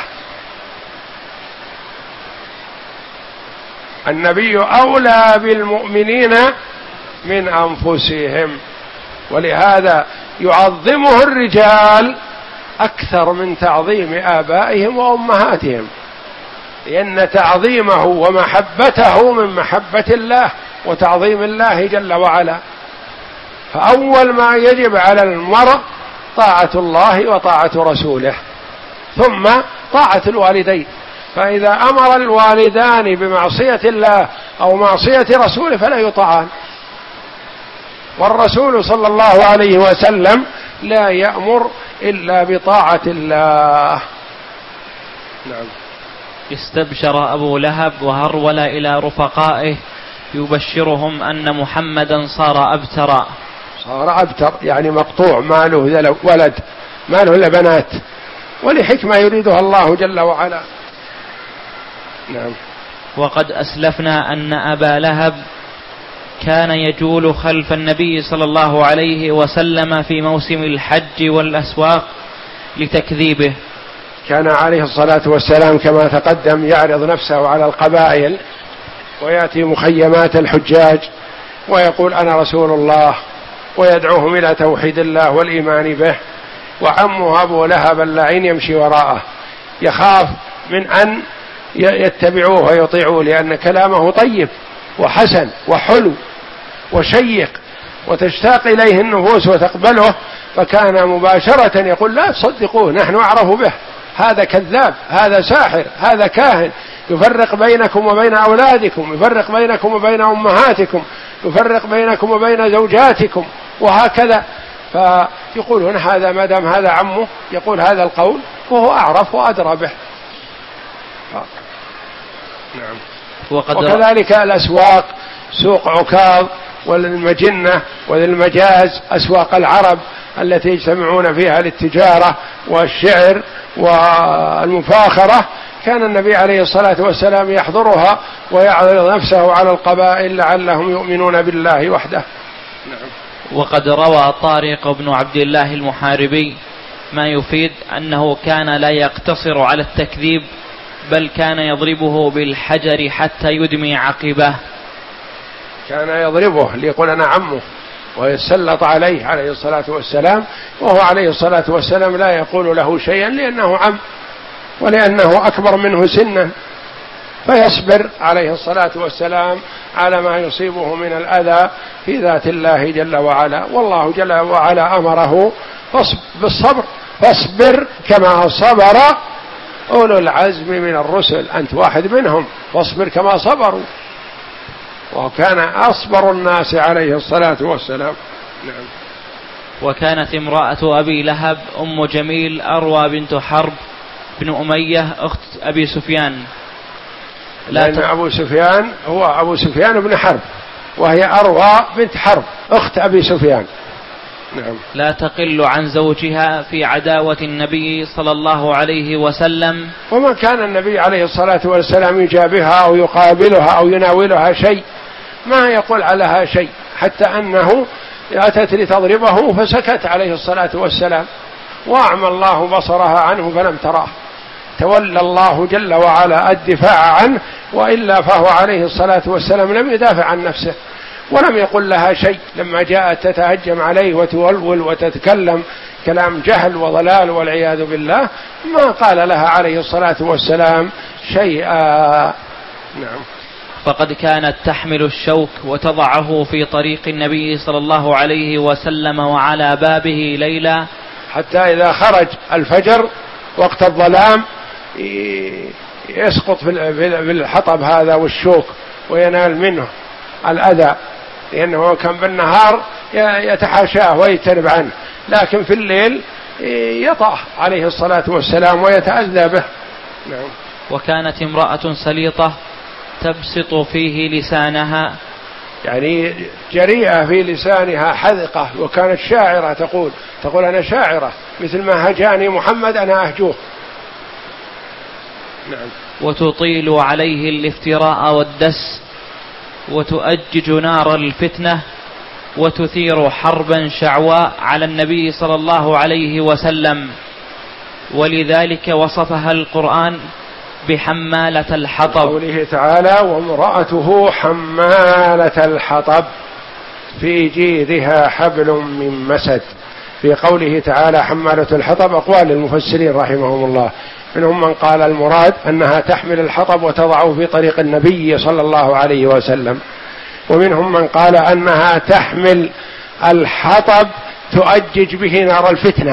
النبي أولى بالمؤمنين من أنفسهم، ولهذا يعظمه الرجال أكثر من تعظيم آبائهم وأمهاتهم، لأن تعظيمه ومحبته من محبة الله وتعظيم الله جل وعلا. فأول ما يجب على المرء طاعة الله وطاعة رسوله، ثم طاعة الوالدين. فإذا أمر الوالدان بمعصية الله أو معصية رسوله فلا يطاعان. والرسول صلى الله عليه وسلم لا يأمر إلا بطاعة الله. نعم. استبشر أبو لهب وهرول إلى رفقائه يبشرهم أن محمدا صار أبترا. صار أبتر يعني مقطوع، ما له ولد، ما له إلا بنات، ولحكمة يريدها الله جل وعلا. نعم. وقد أسلفنا أن أبا لهب كان يجول خلف النبي صلى الله عليه وسلم في موسم الحج والأسواق لتكذيبه. كان عليه الصلاة والسلام كما تقدم يعرض نفسه على القبائل، ويأتي مخيمات الحجاج ويقول أنا رسول الله، ويدعوهم إلى توحيد الله والإيمان به. وعمه أبو لهب اللعين يمشي وراءه، يخاف من أن يتبعوه ويطيعوه، لأن كلامه طيب وحسن وحلو وشيق وتشتاق إليه النفوس وتقبله، فكان مباشرة يقول لا تصدقوه، نحن أعرف به، هذا كذاب، هذا ساحر، هذا كاهن، يفرق بينكم وبين أولادكم، يفرق بينكم وبين أمهاتكم، يفرق بينكم وبين زوجاتكم، وهكذا. فيقولون هذا ما دام هذا عمه يقول هذا القول وهو أعرف وأدرى به. نعم. وكذلك الأسواق، سوق عكاظ والمجنة والمجاز، أسواق العرب التي يجتمعون فيها للتجارة والشعر والمفاخرة، كان النبي عليه الصلاة والسلام يحضرها ويعرض نفسه على القبائل لعلهم يؤمنون بالله وحده. نعم. وقد روى طارق بن عبد الله المحاربي ما يفيد أنه كان لا يقتصر على التكذيب، بل كان يضربه بالحجر حتى يدمي عقبه. كان يضربه ليقول أنا عمه ويسلط عليه عليه الصلاة والسلام، وهو عليه الصلاة والسلام لا يقول له شيئا لأنه عم ولأنه أكبر منه سنا، فيصبر عليه الصلاة والسلام على ما يصيبه من الأذى في ذات الله جل وعلا. والله جل وعلا أمره بالصبر، فاصبر كما صبر أولو العزم من الرسل، أنت واحد منهم، فاصبر كما صبروا، وكان أصبر الناس عليه الصلاة والسلام. نعم. وكانت امرأة أبي لهب أم جميل أروى بنت حرب بن أمية أخت أبي سفيان. لا لأن أبو سفيان هو أبو سفيان بن حرب، وهي أروى بنت حرب أخت أبي سفيان. نعم. لا تقل عن زوجها في عداوة النبي صلى الله عليه وسلم. وما كان النبي عليه الصلاة والسلام يجابهها أو يقابلها أو يناولها شيء، ما يقول عليها شيء، حتى أنه أتت لتضربه فسكت عليه الصلاة والسلام، وأعمى الله بصرها عنه فلم تراه، تولى الله جل وعلا الدفاع عنه، وإلا فهو عليه الصلاة والسلام لم يدافع عن نفسه ولم يقل لها شيء لما جاءت تتهجم عليه وتولول وتتكلم كلام جهل وضلال والعياذ بالله، ما قال لها عليه الصلاة والسلام شيئا. نعم. فقد كانت تحمل الشوك وتضعه في طريق النبي صلى الله عليه وسلم وعلى بابه ليلا، حتى إذا خرج الفجر وقت الظلام يسقط في الحطب هذا والشوك وينال منه الأذى، لأنه كان بالنهار يتحاشاه ويترب عنه، لكن في الليل يطأ عليه الصلاة والسلام ويتأذى به. نعم. وكانت امرأة سليطة تبسط فيه لسانها، يعني جريئة في لسانها حذقة، وكانت شاعرة تقول تقول أنا شاعرة، مثل ما هجاني محمد أنا أهجوه. نعم. وتطيل عليه الافتراء والدس، وتؤجج نار الفتنة، وتثير حربا شعواء على النبي صلى الله عليه وسلم، ولذلك وصفها القرآن بحمالة الحطب، قوله تعالى وامرأته حمالة الحطب في جيدها حبل من مسد. في قوله تعالى حمالة الحطب أقوال للمفسرين رحمهم الله، منهم من قال المراد أنها تحمل الحطب وتضعه في طريق النبي صلى الله عليه وسلم، ومنهم من قال أنها تحمل الحطب تؤجج به نار الفتنة،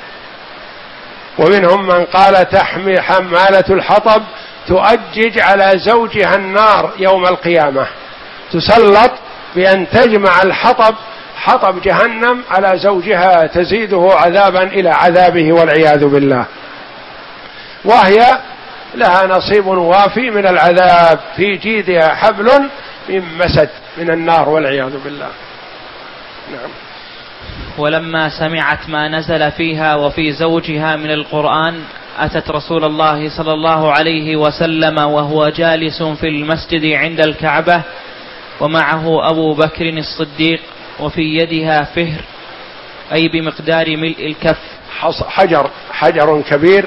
ومنهم من قال تحمل حمالة الحطب تؤجج على زوجها النار يوم القيامة، تسلط بأن تجمع الحطب حطب جهنم على زوجها تزيده عذابا إلى عذابه والعياذ بالله، وهي لها نصيب وافي من العذاب، في جيدها حبل من مسد من النار والعياذ بالله. نعم. ولما سمعت ما نزل فيها وفي زوجها من القرآن أتت رسول الله صلى الله عليه وسلم وهو جالس في المسجد عند الكعبة، ومعه أبو بكر الصديق، وفي يدها فهر أي بمقدار ملء الكف، حجر حجر كبير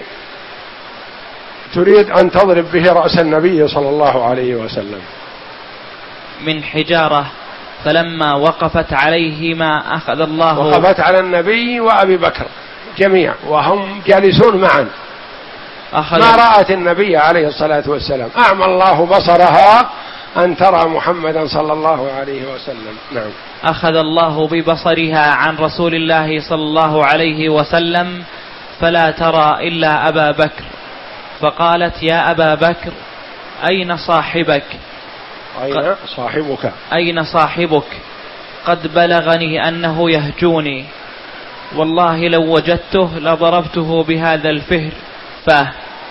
تريد أن تضرب به رأس النبي صلى الله عليه وسلم من حجارة، فلما وقفت عليهما أخذ الله وقفت على النبي وأبي بكر جميعا وهم جالسون معا، ما رأت النبي عليه الصلاة والسلام، أعمى الله بصرها أن ترى محمدا صلى الله عليه وسلم. نعم. أخذ الله ببصرها عن رسول الله صلى الله عليه وسلم فلا ترى إلا أبا بكر، فقالت يا أبا بكر أين صاحبك؟ أين صاحبك؟ أين صاحبك؟ قد بلغني أنه يهجوني، والله لو وجدته لضربته بهذا الفهر فاه،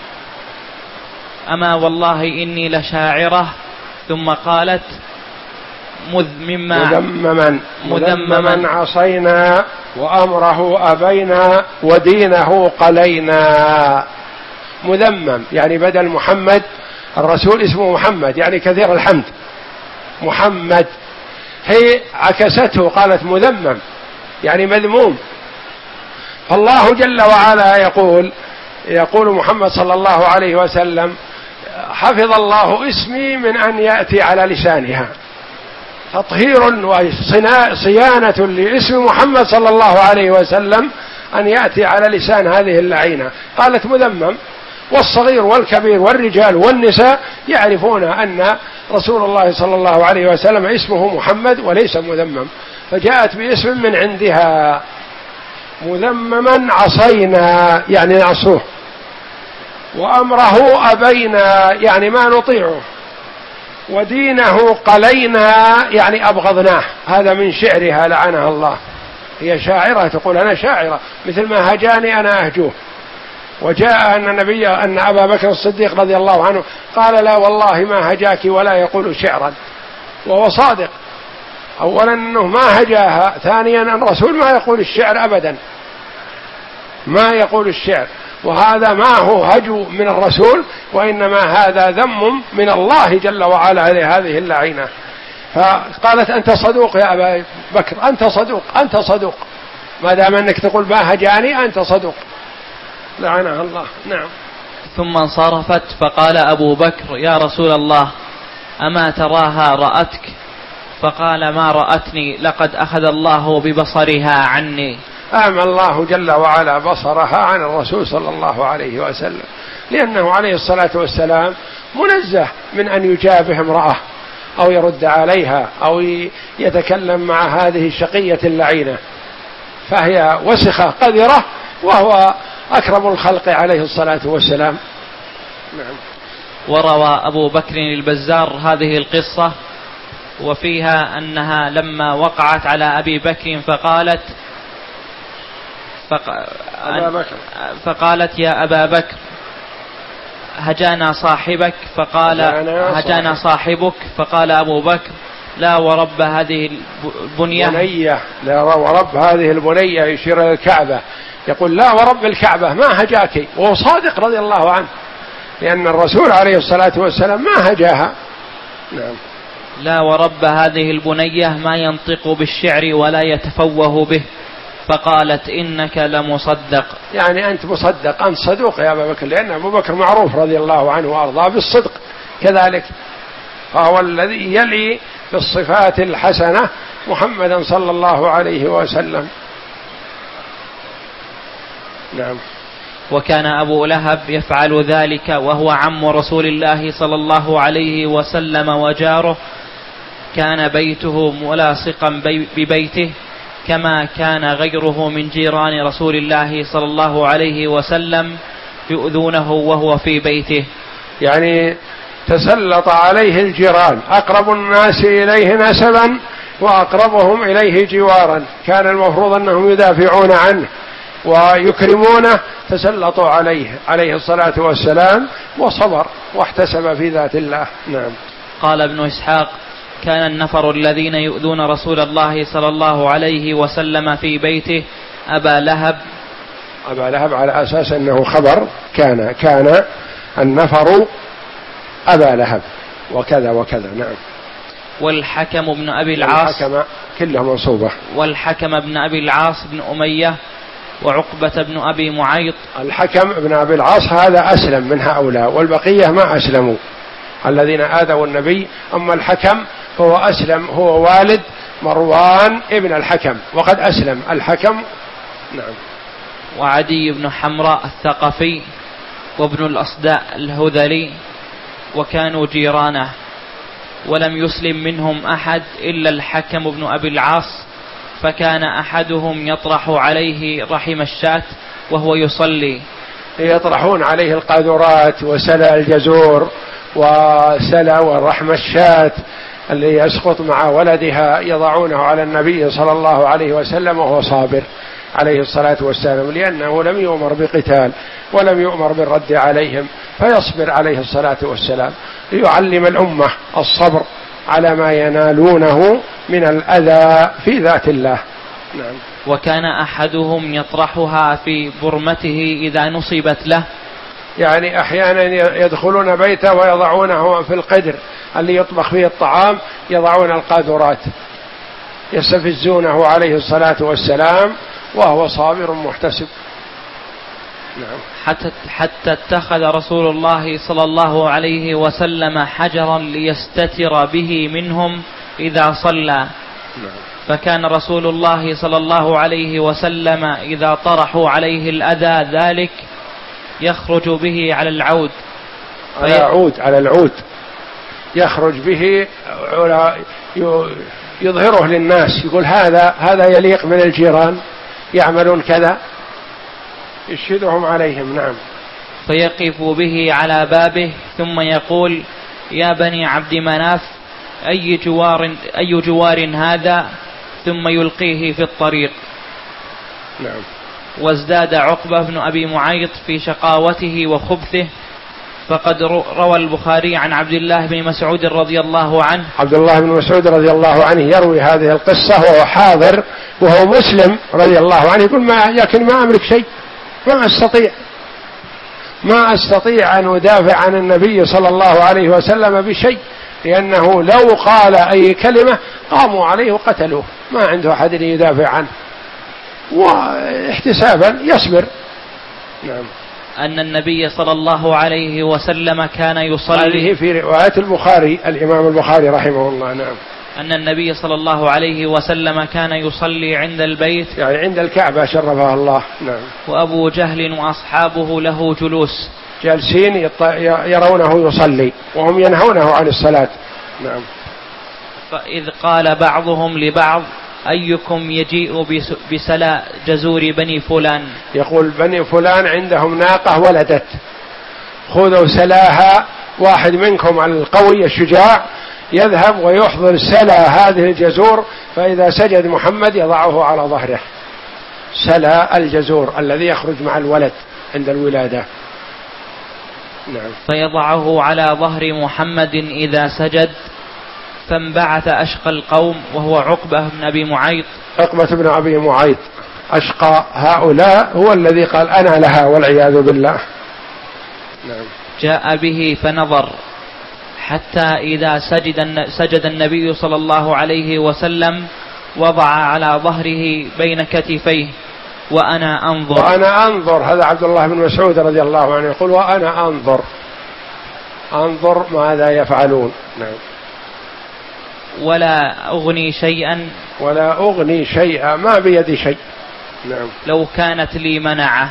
أما والله إني لشاعرة. ثم قالت مذمما مذمما مذمما عصينا وأمره أبينا ودينه قلينا. مذمم يعني بدل محمد، الرسول اسمه محمد يعني كثير الحمد محمد، هي عكسته قالت مذمم يعني مذموم. فالله جل وعلا يقول يقول محمد صلى الله عليه وسلم حفظ الله اسمي من أن يأتي على لسانها، تطهير وصيانة لاسم محمد صلى الله عليه وسلم أن يأتي على لسان هذه اللعينة. قالت مذمم، والصغير والكبير والرجال والنساء يعرفون أن رسول الله صلى الله عليه وسلم اسمه محمد وليس مذمم، فجاءت باسم من عندها. مذمما عصينا يعني نعصوه، وأمره أبينا يعني ما نطيعه، ودينه قلينا يعني أبغضناه. هذا من شعرها لعنها الله، هي شاعرة تقول أنا شاعرة، مثل ما هجاني أنا أهجوه. وجاء أن النبي أن أبا بكر الصديق رضي الله عنه قال لا والله ما هجاك ولا يقول شعرا، وهو صادق. أولا أنه ما هجاها، ثانيا أن الرسول ما يقول الشعر أبدا، ما يقول الشعر، وهذا ما هو هجو من الرسول، وإنما هذا ذم من الله جل وعلا لهذه اللعينة. فقالت أنت صدوق يا أبا بكر، أنت صدوق أنت صدوق، ما دام أنك تقول ما هجاني أنت صدوق، لعنها الله. نعم. ثم انصرفت فقال أبو بكر يا رسول الله أما تراها رأتك؟ فقال ما رأتني، لقد أخذ الله ببصرها عني. أعمى الله جل وعلا بصرها عن الرسول صلى الله عليه وسلم، لأنه عليه الصلاة والسلام منزه من أن يجابه امرأة أو يرد عليها أو يتكلم مع هذه الشقية اللعينة، فهي وسخة قذرة وهو أكرم الخلق عليه الصلاة والسلام. نعم. وروى أبو بكر البزار هذه القصة وفيها أنها لما وقعت على أبي بكر فقالت فق... أبا بكر. فقالت يا أبا بكر هجانا صاحبك، فقال هجانا صاحبك، فقال أبو بكر لا ورب هذه البنية بنية، لا ورب هذه البنية، يشير إلى الكعبة، يقول لا ورب الكعبة ما هجاك، وهو صادق رضي الله عنه، لأن الرسول عليه الصلاة والسلام ما هجاها. نعم. لا ورب هذه البنية ما ينطق بالشعر ولا يتفوه به، فقالت إنك لمصدق، يعني أنت مصدق، أنت صدوق يا أبا بكر، لأن أبو بكر معروف رضي الله عنه وأرضاه بالصدق كذلك، فهو الذي يلي بالصفات الحسنة محمدا صلى الله عليه وسلم. نعم. وكان أبو لهب يفعل ذلك وهو عم رسول الله صلى الله عليه وسلم وجاره، كان بيته ملاصقا ببيته كما كان غيره من جيران رسول الله صلى الله عليه وسلم يؤذونه وهو في بيته. يعني تسلط عليه الجيران، أقرب الناس إليه نسبا وأقربهم إليه جوارا، كان المفروض أنهم يدافعون عنه ويكرمونه، تسلطوا عليه عليه الصلاة والسلام وصبر واحتسب في ذات الله. نعم. قال ابن إسحاق كان النفر الذين يؤذون رسول الله صلى الله عليه وسلم في بيته أبا لهب. أبا لهب على أساس أنه خبر، كان كان النفر أبا لهب وكذا وكذا. نعم. والحكم بن أبي العاص، الحكم كله منصوبة، والحكم بن أبي العاص بن أمية، وعقبة بن أبي معيط. الحكم بن أبي العاص هذا أسلم من هؤلاء، والبقية ما أسلموا الذين آذوا النبي، أما الحكم فهو أسلم، هو والد مروان ابن الحكم وقد أسلم الحكم. نعم. وعدي بن حمراء الثقفي، وابن الأصداء الهذلي، وكانوا جيرانه، ولم يسلم منهم أحد إلا الحكم بن أبي العاص، فكان أحدهم يطرح عليه رحم الشاة وهو يصلي، يطرحون عليه القاذورات وسلى الجزور وسلى ورحم الشاة اللي يسقط مع ولدها، يضعونه على النبي صلى الله عليه وسلم وهو صابر عليه الصلاة والسلام، لأنه لم يؤمر بقتال ولم يؤمر بالرد عليهم، فيصبر عليه الصلاة والسلام ليعلم الأمة الصبر على ما ينالونه من الأذى في ذات الله. نعم. وكان أحدهم يطرحها في برمته إذا نصبت له، يعني أحيانا يدخلون بيته ويضعونه في القدر اللي يطبخ فيه الطعام، يضعون القاذورات يستفزونه عليه الصلاة والسلام وهو صابر محتسب. نعم. حتى, حتى اتخذ رسول الله صلى الله عليه وسلم حجرا ليستتر به منهم إذا صلى. نعم. فكان رسول الله صلى الله عليه وسلم إذا طرحوا عليه الأذى ذلك يخرج به على العود، على عود على العود يخرج به يظهره للناس، يقول هذا هذا يليق من الجيران يعملون كذا، يشهدهم عليهم. نعم. فيقف به على بابه ثم يقول يا بني عبد مناف أي جوار, أي جوار هذا، ثم يلقيه في الطريق. نعم. وازداد عقبة بن أبي معيط في شقاوته وخبثه، فقد روى البخاري عن عبد الله بن مسعود رضي الله عنه. عبد الله بن مسعود رضي الله عنه يروي هذه القصة وهو حاضر وهو مسلم رضي الله عنه، يقول ما لكن ما أملك شيء، ما أستطيع ما أستطيع أن أدافع عن النبي صلى الله عليه وسلم بشيء، لأنه لو قال أي كلمة قاموا عليه وقتلوه، ما عنده أحد يدافع عنه، واحتسابا يصبر. نعم. أن النبي صلى الله عليه وسلم كان يصلي، هذه في رواية البخاري الإمام البخاري رحمه الله. نعم. أن النبي صلى الله عليه وسلم كان يصلي عند البيت، يعني عند الكعبة شرفها الله. نعم. وأبو جهل وأصحابه له جلوس، جالسين يرونه يصلي وهم ينهونه عن الصلاة. نعم. فإذ قال بعضهم لبعض أيكم يجيء بسلا جزور بني فلان، يقول بني فلان عندهم ناقة ولدت، خذوا سلاها، واحد منكم القوي الشجاع يذهب ويحضر سلا هذه الجزور، فإذا سجد محمد يضعه على ظهره، سلا الجزور الذي يخرج مع الولد عند الولادة. نعم. فيضعه على ظهر محمد إذا سجد. فانبعث أشقى القوم وهو عقبة بن أبي معيط. عقبة بن أبي معيط أشقى هؤلاء، هو الذي قال أنا لها والعياذ بالله. نعم. جاء به فنظر حتى إذا سجد, سجد النبي صلى الله عليه وسلم وضع على ظهره بين كتفيه وأنا أنظر. وأنا أنظر، هذا عبد الله بن مسعود رضي الله عنه يقول وأنا أنظر أنظر ماذا يفعلون. نعم. ولا أغني شيئا ولا أغني شيئا، ما بيدي شيء. نعم. لو كانت لي منعه.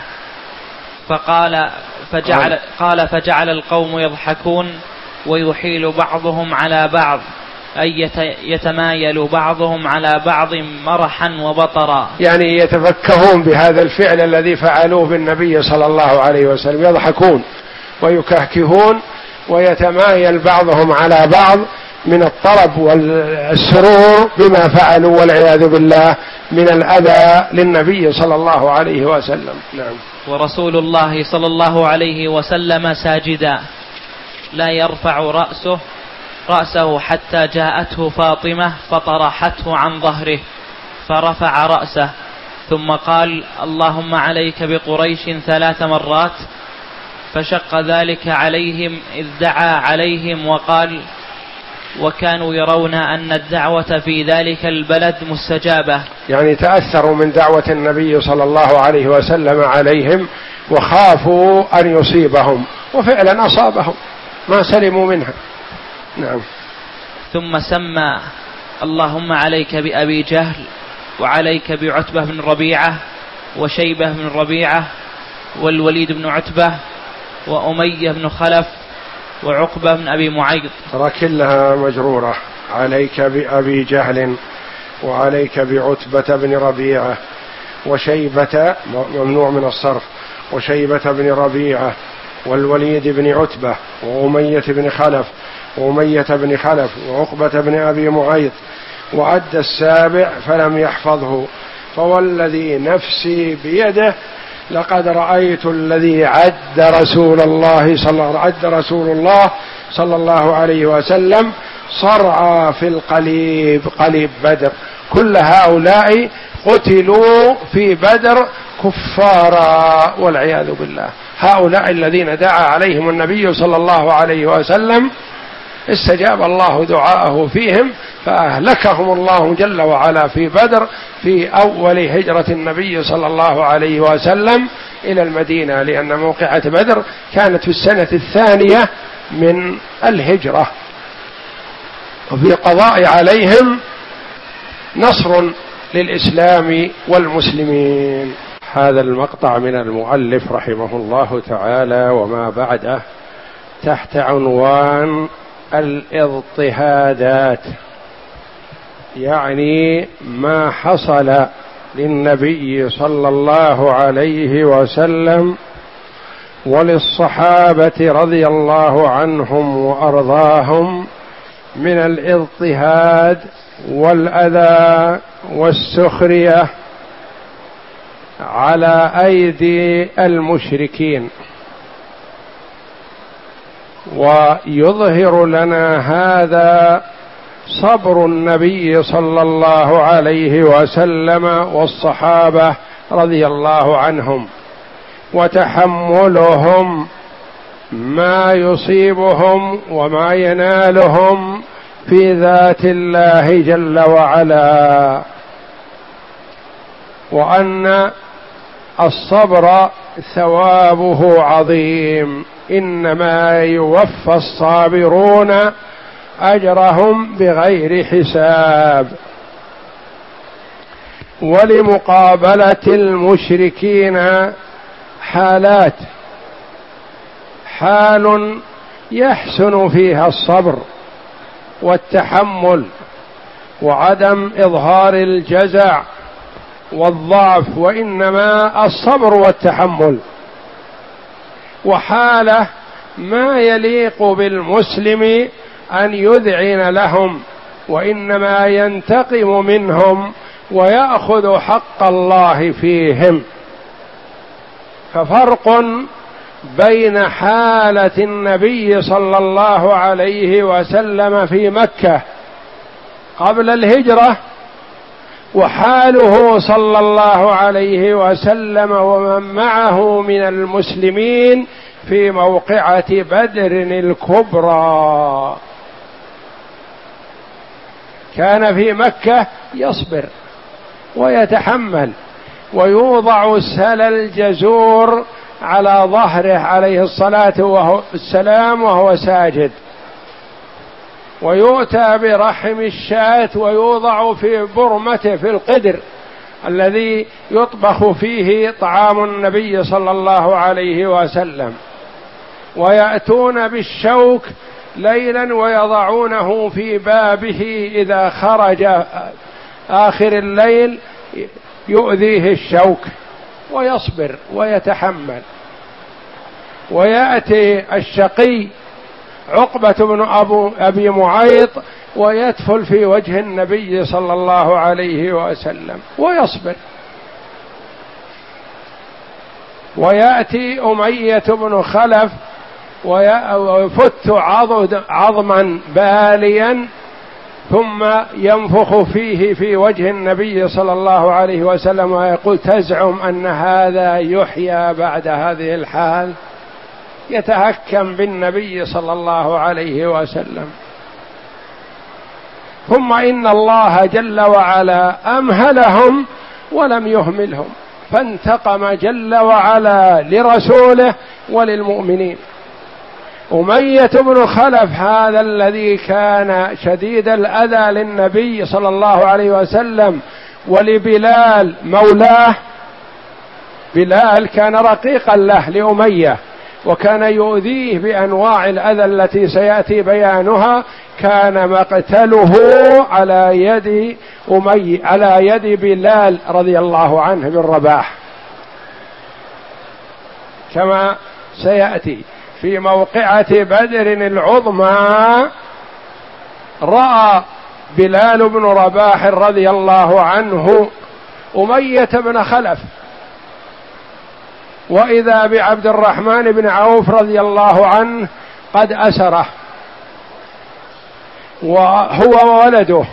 فقال فجعل, قال فجعل القوم يضحكون ويحيل بعضهم على بعض، أي يتمايل بعضهم على بعض مرحا وبطرا، يعني يتفكهون بهذا الفعل الذي فعلوه بالنبي صلى الله عليه وسلم، يضحكون ويكهكهون ويتمايل بعضهم على بعض من الطرب والسرور بما فعلوا والعياذ بالله من الأذى للنبي صلى الله عليه وسلم. نعم. ورسول الله صلى الله عليه وسلم ساجدا لا يرفع رأسه رأسه حتى جاءته فاطمة فطرحته عن ظهره فرفع رأسه، ثم قال اللهم عليك بقريش ثلاث مرات، فشق ذلك عليهم إذ دعا عليهم وقال وكانوا يرون أن الدعوة في ذلك البلد مستجابة، يعني تأثروا من دعوة النبي صلى الله عليه وسلم عليهم وخافوا أن يصيبهم، وفعلا أصابهم ما سلموا منها. نعم. ثم سمى اللهم عليك بأبي جهل وعليك بعتبة بن ربيعة وشيبة بن ربيعة والوليد بن عتبة وأمية بن خلف وعقبة بن أبي معيط. ترى كلها مجرورة، عليك بأبي جهل وعليك بعتبة بن ربيعة وشيبة ممنوع من الصرف، وشيبة بن ربيعة والوليد بن عتبة وأمية بن خلف وأمية بن خلف وعقبة بن أبي معيط، وعد السابع فلم يحفظه، فوالذي نفسي بيده لقد رأيت الذي عد رسول الله صلى عد رسول الله صلى الله عليه وسلم صرعى في القليب، قليب بدر. كل هؤلاء قتلوا في بدر كفارا والعياذ بالله. هؤلاء الذين دعا عليهم النبي صلى الله عليه وسلم استجاب الله دعاءه فيهم فأهلكهم الله جل وعلا في بدر في أول هجرة النبي صلى الله عليه وسلم إلى المدينة، لأن موقعة بدر كانت في السنة الثانية من الهجرة، وفي قضاء عليهم نصر للإسلام والمسلمين. هذا المقطع من المؤلف رحمه الله تعالى وما بعده تحت عنوان الاضطهادات، يعني ما حصل للنبي صلى الله عليه وسلم وللصحابة رضي الله عنهم وأرضاهم من الاضطهاد والأذى والسخرية على أيدي المشركين. ويظهر لنا هذا صبر النبي صلى الله عليه وسلم والصحابة رضي الله عنهم وتحملهم ما يصيبهم وما ينالهم في ذات الله جل وعلا، وأن الصبر ثوابه عظيم، إنما يوفى الصابرون أجرهم بغير حساب. ولمقابلة المشركين حالات: حال يحسن فيها الصبر والتحمل وعدم إظهار الجزع والضعف، وإنما الصبر والتحمل، وحالة ما يليق بالمسلم أن يذعن لهم، وإنما ينتقم منهم ويأخذ حق الله فيهم. ففرق بين حالة النبي صلى الله عليه وسلم في مكة قبل الهجرة، وحاله صلى الله عليه وسلم ومن معه من المسلمين في موقعة بدر الكبرى. كان في مكة يصبر ويتحمل، ويوضع سل الجزور على ظهره عليه الصلاة والسلام وهو ساجد، ويؤتى برحم الشاة ويوضع في برمته في القدر الذي يطبخ فيه طعام النبي صلى الله عليه وسلم، ويأتون بالشوك ليلا ويضعونه في بابه إذا خرج آخر الليل يؤذيه الشوك، ويصبر ويتحمل. ويأتي الشقي عقبة بن أبو أبي معيط ويدفل في وجه النبي صلى الله عليه وسلم ويصبر. ويأتي أمية بن خلف ويفت عظما باليا ثم ينفخ فيه في وجه النبي صلى الله عليه وسلم ويقول: تزعم أن هذا يحيى بعد هذه الحال؟ يتهكم بالنبي صلى الله عليه وسلم. ثم إن الله جل وعلا أمهلهم ولم يهملهم، فانتقم جل وعلا لرسوله وللمؤمنين. أمية بن خلف هذا الذي كان شديد الأذى للنبي صلى الله عليه وسلم ولبلال مولاه، بلال كان رقيقا له لأمية، وكان يؤذيه بأنواع الأذى التي سيأتي بيانها. كان مقتله على يد أمي على يد بلال رضي الله عنه بن رباح، كما سيأتي في موقعة بدر العظمى. رأى بلال بن رباح رضي الله عنه أمية بن خلف، وإذا بعبد الرحمن بن عوف رضي الله عنه قد أسره وهو وولده،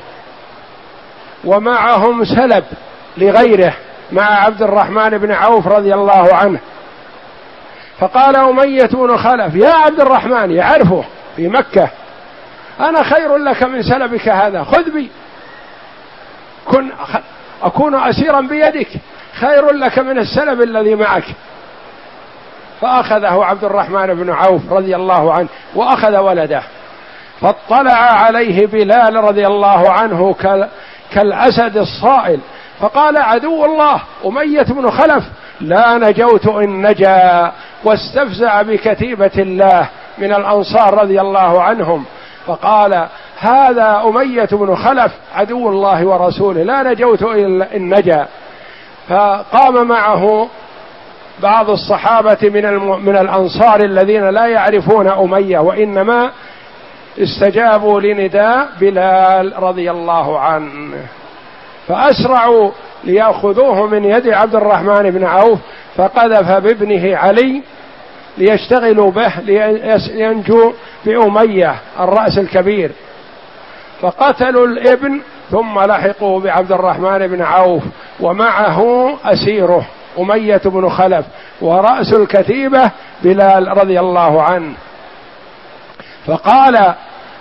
ومعهم سلب لغيره مع عبد الرحمن بن عوف رضي الله عنه. فقال أمية بن خلف: يا عبد الرحمن، يعرفه في مكة: أنا خير لك من سلبك هذا، خذ بي، كن أكون أسيرا بيدك، خير لك من السلب الذي معك. فأخذه عبد الرحمن بن عوف رضي الله عنه وأخذ ولده، فاطلع عليه بلال رضي الله عنه كالأسد الصائل، فقال: عدو الله أمية بن خلف لا نجوت إن نجا، واستفزع بكتيبة الله من الأنصار رضي الله عنهم، فقال: هذا أمية بن خلف عدو الله ورسوله لا نجوت إن نجا. فقام معه بعض الصحابة من من الأنصار الذين لا يعرفون أمية، وإنما استجابوا لنداء بلال رضي الله عنه، فأسرعوا ليأخذوه من يد عبد الرحمن بن عوف، فقذف بابنه علي ليشتغلوا به لينجو بأمية الرأس الكبير، فقتلوا الابن ثم لحقوا بعبد الرحمن بن عوف ومعه أسيره أمية بن خلف، ورأس الكتيبة بلال رضي الله عنه. فقال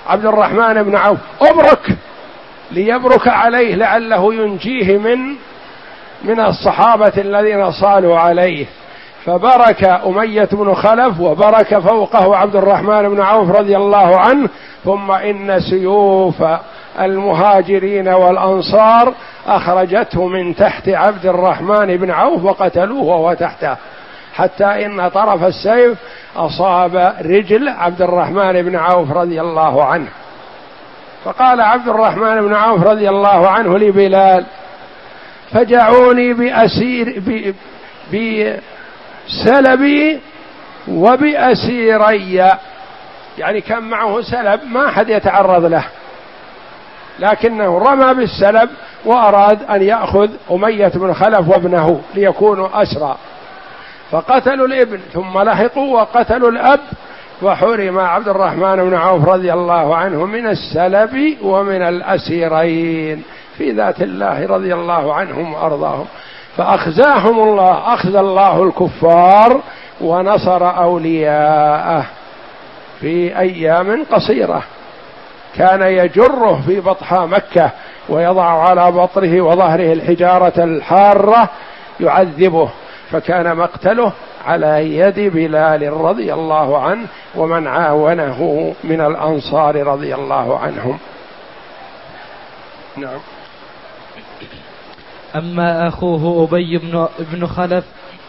عبد الرحمن بن عوف: ابرك، ليبرك عليه لعله ينجيه من من الصحابة الذين صالوا عليه. فبرك أمية بن خلف وبرك فوقه عبد الرحمن بن عوف رضي الله عنه. ثم إن سيوف المهاجرين والأنصار أخرجته من تحت عبد الرحمن بن عوف وقتلوه وهو تحته، حتى إن طرف السيف أصاب رجل عبد الرحمن بن عوف رضي الله عنه. فقال عبد الرحمن بن عوف رضي الله عنه لبلال: فجعوني بأسير بسلبي وبأسيري، يعني كان معه سلب ما أحد يتعرض له، لكنه رمى بالسلب وأراد أن يأخذ أمية بن خلف وابنه ليكونوا أسرى، فقتلوا الابن ثم لحقوا وقتلوا الأب، وحرم عبد الرحمن بن عوف رضي الله عنه من السلب ومن الأسيرين في ذات الله رضي الله عنهم وأرضاهم. فأخزاهم الله، أخزى الله الكفار ونصر أولياءه في أيام قصيرة. كان يجره في بطحاء مكة ويضع على بطنه وظهره الحجارة الحارة يعذبه، فكان مقتله على يد بلال رضي الله عنه ومن عاونه من الأنصار رضي الله عنهم. نعم. أما أخوه أبي بن خلف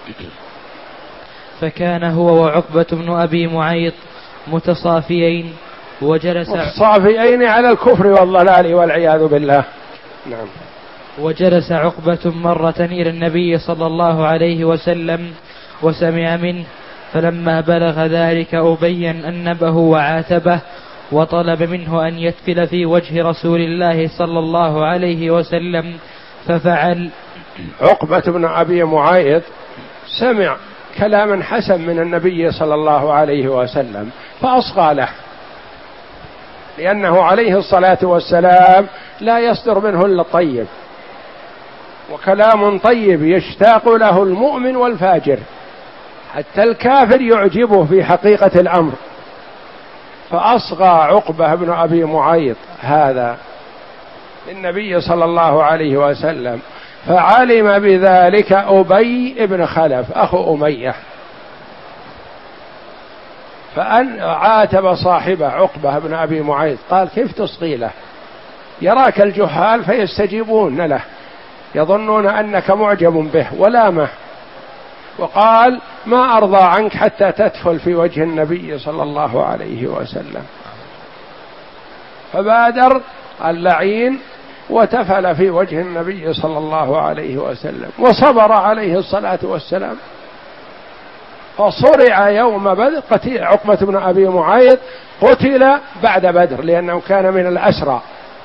فكان هو وعقبة بن أبي معيط متصافيين وجلس متصافيين على الكفر والضلال والعياذ بالله. نعم. وجلس عقبة مرة إلى النبي صلى الله عليه وسلم وسمع منه، فلما بلغ ذلك أبي أنبه وعاتبه وطلب منه أن يتفل في وجه رسول الله صلى الله عليه وسلم ففعل. عقبة بن أبي معيط سمع كلاما حسن من النبي صلى الله عليه وسلم فأصغى له، لأنه عليه الصلاة والسلام لا يصدر منه إلا الطيب، وكلام طيب يشتاق له المؤمن والفاجر، حتى الكافر يعجبه في حقيقة الأمر. فأصغى عقبة بن أبي معيط هذا للنبي صلى الله عليه وسلم، فعلم بذلك أبي بن خلف أخو أمية، فأن عاتب صاحبه عقبة بن أبي معيط، قال: كيف تصغي له؟ يراك الجهال فيستجيبون له، يظنون أنك معجب به، ولامه، وقال: ما أرضى عنك حتى تدفل في وجه النبي صلى الله عليه وسلم. فبادر اللعين وتفل في وجه النبي صلى الله عليه وسلم، وصبر عليه الصلاة والسلام. فصرع يوم بدر قتيل عقبة بن أبي معيط، قتل بعد بدر لأنه كان من الأسرى.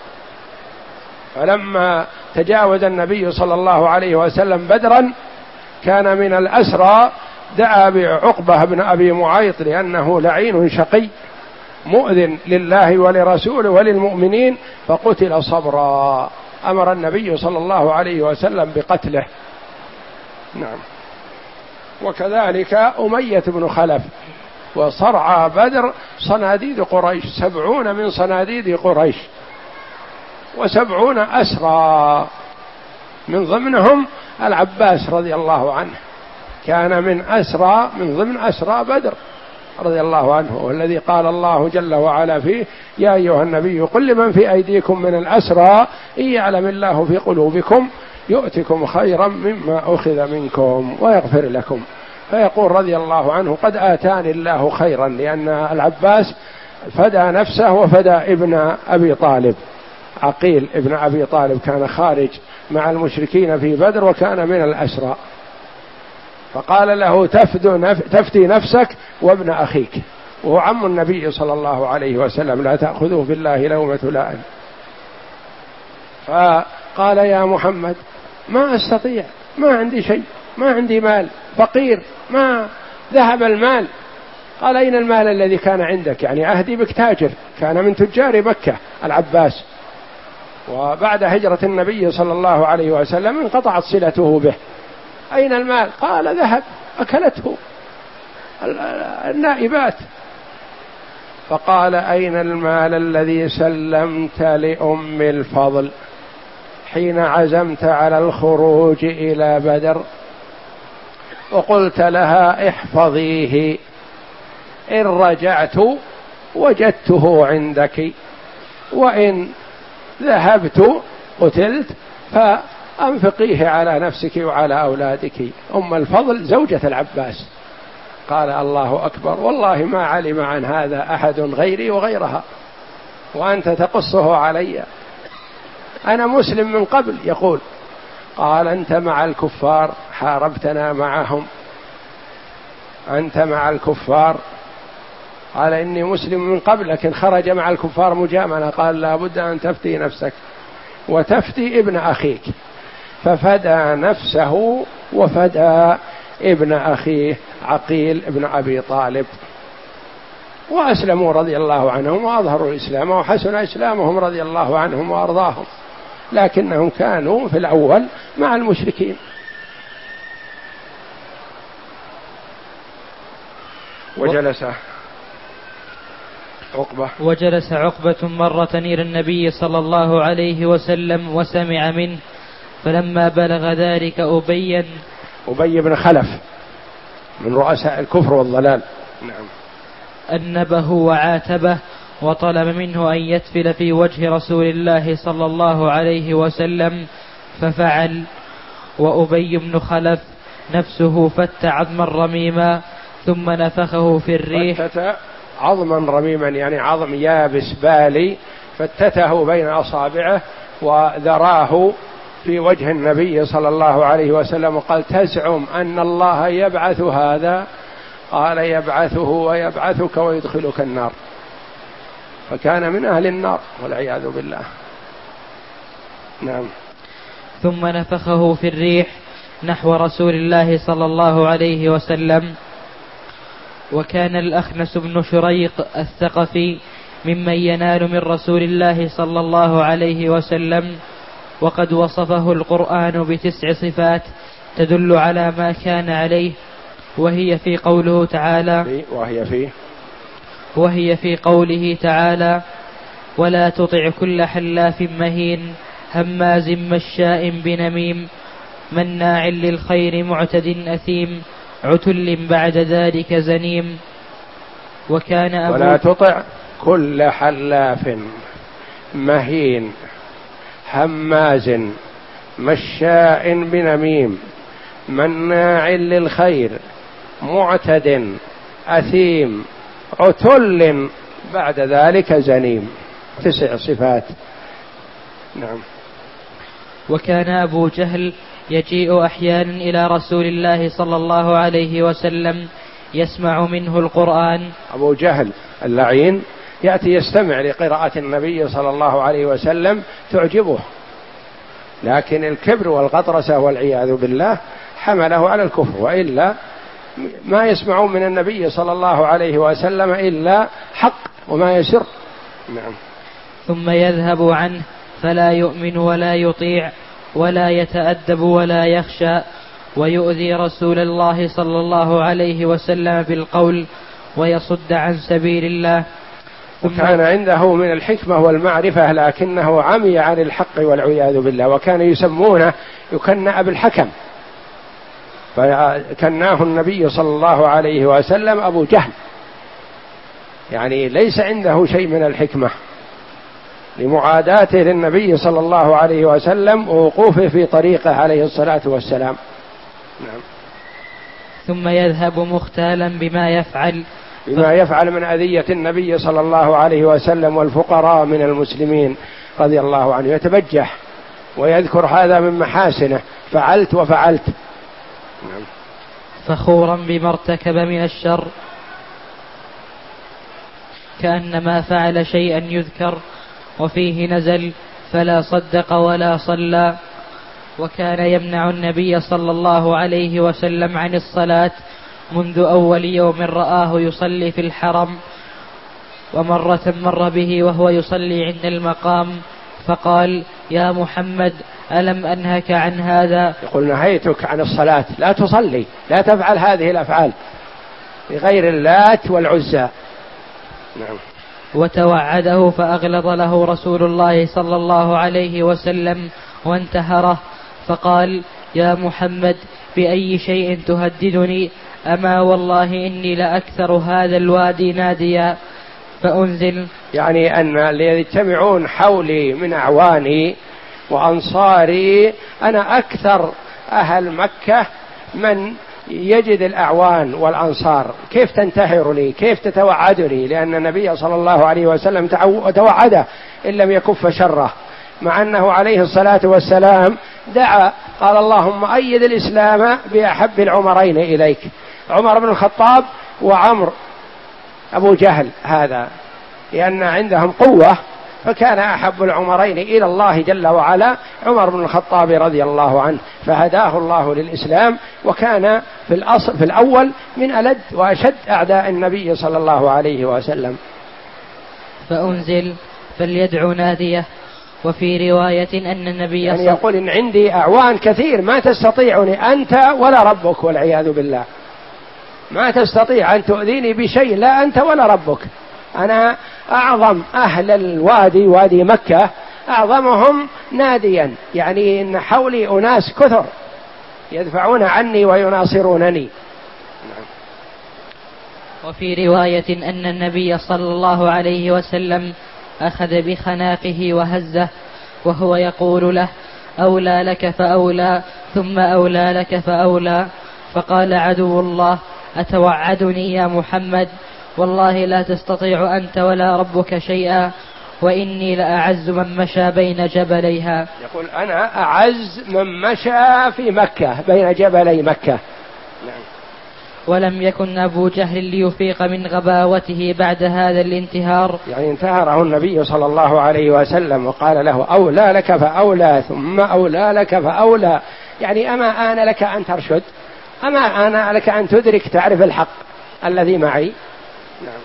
فلما تجاوز النبي صلى الله عليه وسلم بدرا كان من الأسرى، دعا بعقبة بن أبي معيط لأنه لعين شقي مؤذن لله ولرسوله وللمؤمنين، فقتل صبرا. أمر النبي صلى الله عليه وسلم بقتله. نعم. وكذلك أمية بن خلف وصرعى بدر صناديد قريش، سبعون من صناديد قريش وسبعون أسرى، من ضمنهم العباس رضي الله عنه، كان من أسرى من ضمن أسرى بدر رضي الله عنه، والذي قال الله جل وعلا فيه: يا أيها النبي قل لمن في أيديكم من الأسرى إن يعلم الله في قلوبكم يؤتكم خيرا مما أخذ منكم ويغفر لكم. فيقول رضي الله عنه: قد آتاني الله خيرا، لأن العباس فدى نفسه وفدى ابن أبي طالب، عقيل ابن أبي طالب كان خارج مع المشركين في بدر وكان من الأسرى، فقال له: تفدي نفسك وابن أخيك، وهو عم النبي صلى الله عليه وسلم، لا تأخذوا في الله لومة لائم. فقال: يا محمد ما أستطيع، ما عندي شيء، ما عندي مال، فقير، ما ذهب المال. قال: أين المال الذي كان عندك؟ يعني عهدي بك تاجر، كان من تجار مكة العباس، وبعد هجرة النبي صلى الله عليه وسلم انقطعت صلته به. أين المال؟ قال: ذهب، أكلته النائبات. فقال: أين المال الذي سلمت لأم الفضل حين عزمت على الخروج إلى بدر وقلت لها احفظيه، إن رجعت وجدته عندك، وإن ذهبت قتلت فأنفقيه على نفسك وعلى أولادك. أم الفضل زوجة العباس. قال: الله أكبر، والله ما علم عن هذا أحد غيري وغيرها، وأنت تقصه علي، أنا مسلم من قبل. يقول: قال: أنت مع الكفار حاربتنا معهم، أنت مع الكفار. قال: إني مسلم من قبل، لكن خرج مع الكفار مجاملة. قال: لا بد أن تفتي نفسك وتفتي ابن أخيك، ففدى نفسه وفدى ابن أخيه عقيل ابن أبي طالب، وأسلموا رضي الله عنهم وأظهروا الإسلام وحسن إسلامهم رضي الله عنهم وأرضاهم، لكنهم كانوا في الأول مع المشركين. وجلس عقبة وجلس عقبة مرة إلى النبي صلى الله عليه وسلم وسمع منه، فلما بلغ ذلك أبي أبي بن خلف من رؤساء الكفر والضلال، نعم، أنبه وعاتبه وطلب منه أن يتفل في وجه رسول الله صلى الله عليه وسلم، ففعل. وأبي بن خلف نفسه فت عظما رميما ثم نفخه في الريح. فتت عظما رميما يعني عظم يابس بالي، فتته بين أصابعه وذراه في وجه النبي صلى الله عليه وسلم وقال: تزعم أن الله يبعث هذا؟ قال: يبعثه ويبعثك ويدخلك النار. فكان من أهل النار والعياذ بالله. نعم. ثم نفخه في الريح نحو رسول الله صلى الله عليه وسلم. وكان الأخنس بن شريق الثقفي ممن ينال من رسول الله صلى الله عليه وسلم، وقد وصفه القرآن بتسع صفات تدل على ما كان عليه، وهي في قوله تعالى وهي في وهي في قوله تعالى: ولا تطع كل حلاف مهين هماز مشاء بنميم مناع للخير معتد أثيم عتل بعد ذلك زنيم. وكان أبو ولا تطع كل حلاف مهين هماز مشاء بنميم مناع للخير معتد أثيم عتل بعد ذلك زنيم. تسع صفات. نعم. وكان أبو جهل يجيء أحيانا إلى رسول الله صلى الله عليه وسلم يسمع منه القرآن. أبو جهل اللعين يأتي يستمع لقراءة النبي صلى الله عليه وسلم تعجبه، لكن الكبر والغطرسة والعياذ بالله حمله على الكفر، وإلا ما يسمعون من النبي صلى الله عليه وسلم إلا حق وما يسر. نعم. ثم يذهب عنه فلا يؤمن ولا يطيع ولا يتأدب ولا يخشى، ويؤذي رسول الله صلى الله عليه وسلم بالقول ويصد عن سبيل الله. وكان عنده من الحكمة والمعرفة لكنه عمي عن الحق والعياذ بالله، وكان يسمونه يكنى أبو الحكم، فكناه النبي صلى الله عليه وسلم أبو جهل، يعني ليس عنده شيء من الحكمة لمعاداته للنبي صلى الله عليه وسلم ووقوفه في طريقه عليه الصلاة والسلام. نعم. ثم يذهب مختالا بما يفعل بما يفعل من أذية النبي صلى الله عليه وسلم والفقراء من المسلمين رضي الله عنه، يتبجح ويذكر هذا من محاسنه، فعلت وفعلت. نعم. فخورا بما ارتكب من الشر كأنما فعل شيئا يذكر، وفيه نزل فلا صدق ولا صلى. وكان يمنع النبي صلى الله عليه وسلم عن الصلاة منذ أول يوم رآه يصلي في الحرم، ومرة مر به وهو يصلي عند المقام فقال: يا محمد ألم أنهك عن هذا؟ يقول: نهيتك عن الصلاة، لا تصلي، لا تفعل هذه الأفعال لغير اللات والعزى. نعم. وتوعده فأغلظ له رسول الله صلى الله عليه وسلم وانتهره فقال: يا محمد بأي شيء تهددني؟ أما والله إني لأكثر هذا الوادي ناديا. فأنزل يعني أن الذين يجتمعون حولي من أعواني وأنصاري أنا أكثر أهل مكة من يجد الأعوان والأنصار، كيف تنتهر لي؟ كيف تتوعدني؟ لأن النبي صلى الله عليه وسلم توعده إن لم يكف شره، مع أنه عليه الصلاة والسلام دعا قال: اللهم أيد الإسلام بأحب العمرين إليك، عمر بن الخطاب وعمر أبو جهل، هذا لأن عندهم قوة، فكان أحب العمرين إلى الله جل وعلا عمر بن الخطاب رضي الله عنه، فهداه الله للإسلام، وكان في الأصل في الأول من ألد وأشد أعداء النبي صلى الله عليه وسلم. فأنزل فليدعو ناديه. وفي رواية أن النبي يعني يقول إن عندي أعوان كثير ما تستطيعني أنت ولا ربك، والعياذ بالله، ما تستطيع أن تؤذيني بشيء، لا أنت ولا ربك، أنا أعظم أهل الوادي، وادي مكة، أعظمهم ناديا، يعني إن حولي أناس كثر يدفعون عني ويناصرونني. وفي رواية أن النبي صلى الله عليه وسلم أخذ بخناقه وهزه وهو يقول له: أولى لك فأولى، ثم أولى لك فأولى. فقال عدو الله: أتوعدني يا محمد؟ والله لا تستطيع أنت ولا ربك شيئا، وإني لأعز من مشى بين جبليها. يقول أنا أعز من مشى في مكة بين جبلي مكة. نعم. ولم يكن أبو جهل ليفيق من غباوته بعد هذا الانتهار، يعني انتهره النبي صلى الله عليه وسلم وقال له: أولى لك فأولى، ثم أولى لك فأولى، يعني أما آن لك أن ترشد؟ أما آن لك أن تدرك تعرف الحق الذي معي؟ نعم.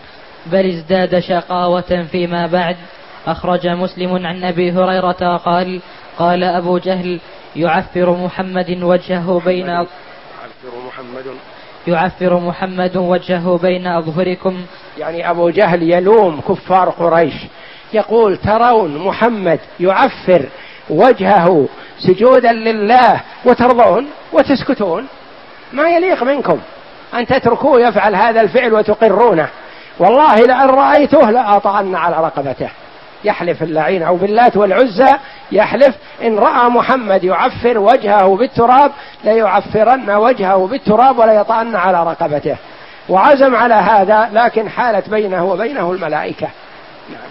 بل ازداد شقاوة فيما بعد. أخرج مسلم عن أبي هريرة قال: قال أبو جهل: يعفر محمد وجهه بين يعفر محمد يعفر محمد وجهه بين أظهركم. يعني أبو جهل يلوم كفار قريش، يقول: ترون محمد يعفر وجهه سجودا لله وترضون وتسكتون؟ ما يليق منكم أن تتركوه يفعل هذا الفعل وتقرونه، والله لأن رأيته لأطعن على رقبته. يحلف اللعين أو باللات والعزى، يحلف إن رأى محمد يعفر وجهه بالتراب ليعفرن وجهه بالتراب ولا يطعن على رقبته، وعزم على هذا، لكن حالت بينه وبينه الملائكة. نعم.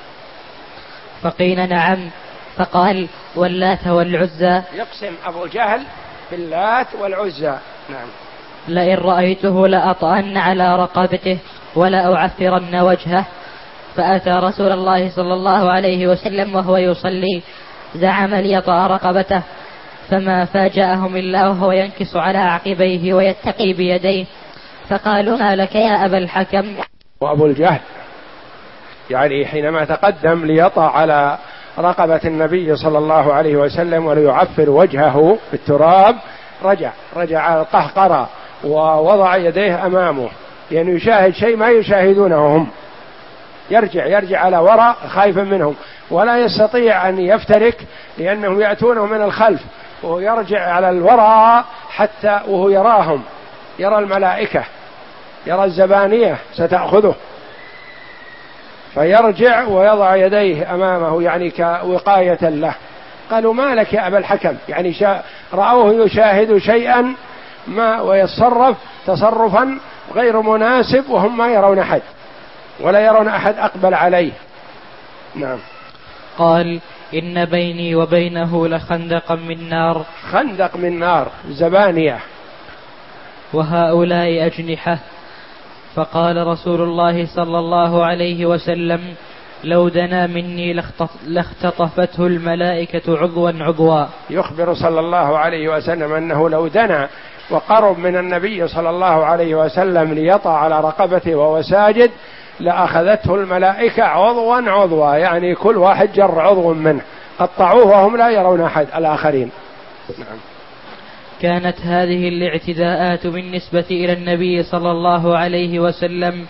فقيل: نعم. فقال: واللات والعزى. يقسم أبو جهل باللات والعزى. نعم. لئن رأيته لأطأن على رقبته ولا أعفرن وجهه. فأتى رسول الله صلى الله عليه وسلم وهو يصلي، زعم ليطأ رقبته، فما فاجأهم إلا وهو ينكس على عقبيه ويتقي بيديه. فقالوا: ما لك يا أبا الحكم؟ وأبو الجهل يعني حينما تقدم ليطأ على رقبة النبي صلى الله عليه وسلم وليعفر وجهه بالتراب، رجع رجع على القهقرة ووضع يديه أمامه، لأنه يشاهد شيء ما يشاهدونه هم، يرجع يرجع على وراء خايفا منهم، ولا يستطيع أن يفترك لأنهم يأتونه من الخلف، ويرجع على الوراء حتى وهو يراهم، يرى الملائكة، يرى الزبانية ستأخذه، فيرجع ويضع يديه أمامه يعني كوقاية له. قالوا: ما لك يا أبا الحكم؟ يعني شا... رأوه يشاهد شيئا ما ويتصرف تصرفا غير مناسب، وهم ما يرون أحد ولا يرون أحد أقبل عليه. نعم. قال: إن بيني وبينه لخندقا من نار. خندق من نار، زبانية. وهؤلاء أجنحة. فقال رسول الله صلى الله عليه وسلم: لو دنا مني لاختطفته الملائكة عضوا عضوا. يخبر صلى الله عليه وسلم أنه لو دنا وقرب من النبي صلى الله عليه وسلم ليطأ على رقبته وهو ساجد لأخذته الملائكة عضوا عضوا، يعني كل واحد جر عضو منه، قطعوه وهم لا يرون أحد الآخرين. نعم. كانت هذه الاعتداءات بالنسبة إلى النبي صلى الله عليه وسلم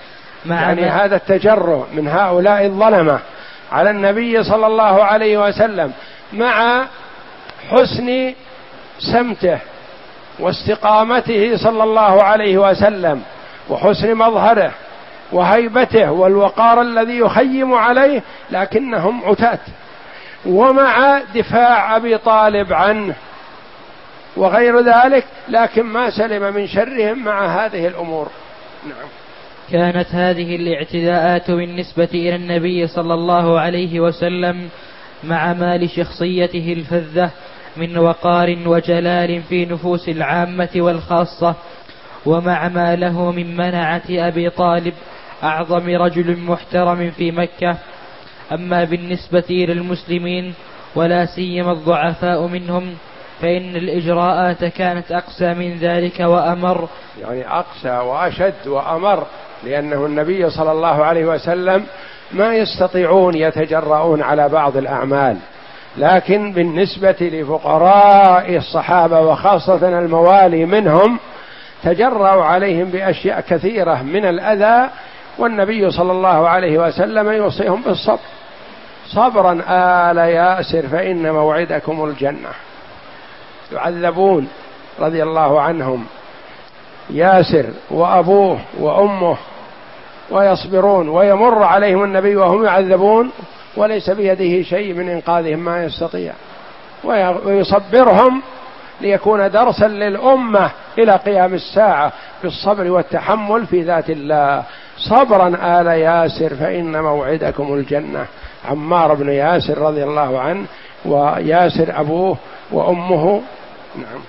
يعني هذا التجرؤ من هؤلاء الظلمة على النبي صلى الله عليه وسلم مع حسن سمته واستقامته صلى الله عليه وسلم وحسن مظهره وهيبته والوقار الذي يخيم عليه، لكنهم عتاة، ومع دفاع أبي طالب عنه وغير ذلك، لكن ما سلم من شرهم مع هذه الأمور. نعم. كانت هذه الاعتداءات بالنسبة إلى النبي صلى الله عليه وسلم مع مال شخصيته الفذة من وقار وجلال في نفوس العامة والخاصة، ومع ما له من منعة أبي طالب أعظم رجل محترم في مكة. أما بالنسبة إلى المسلمين ولا سيما الضعفاء منهم فإن الإجراءات كانت أقسى من ذلك وأمر، يعني أقسى وأشد وأمر، لأنه النبي صلى الله عليه وسلم ما يستطيعون يتجرؤون على بعض الأعمال، لكن بالنسبة لفقراء الصحابة وخاصة الموالي منهم تجرؤوا عليهم بأشياء كثيرة من الأذى، والنبي صلى الله عليه وسلم يوصيهم بالصبر. صبرا آل ياسر فإن موعدكم الجنة. يعذبون رضي الله عنهم ياسر وأبوه وأمه ويصبرون، ويمر عليهم النبي وهم يعذبون وليس بيده شيء من إنقاذهم ما يستطيع، ويصبرهم ليكون درسا للأمة إلى قيام الساعة في الصبر والتحمل في ذات الله. صبرا آل ياسر فإن موعدكم الجنة. عمار بن ياسر رضي الله عنه وياسر أبوه وأمه. نعم.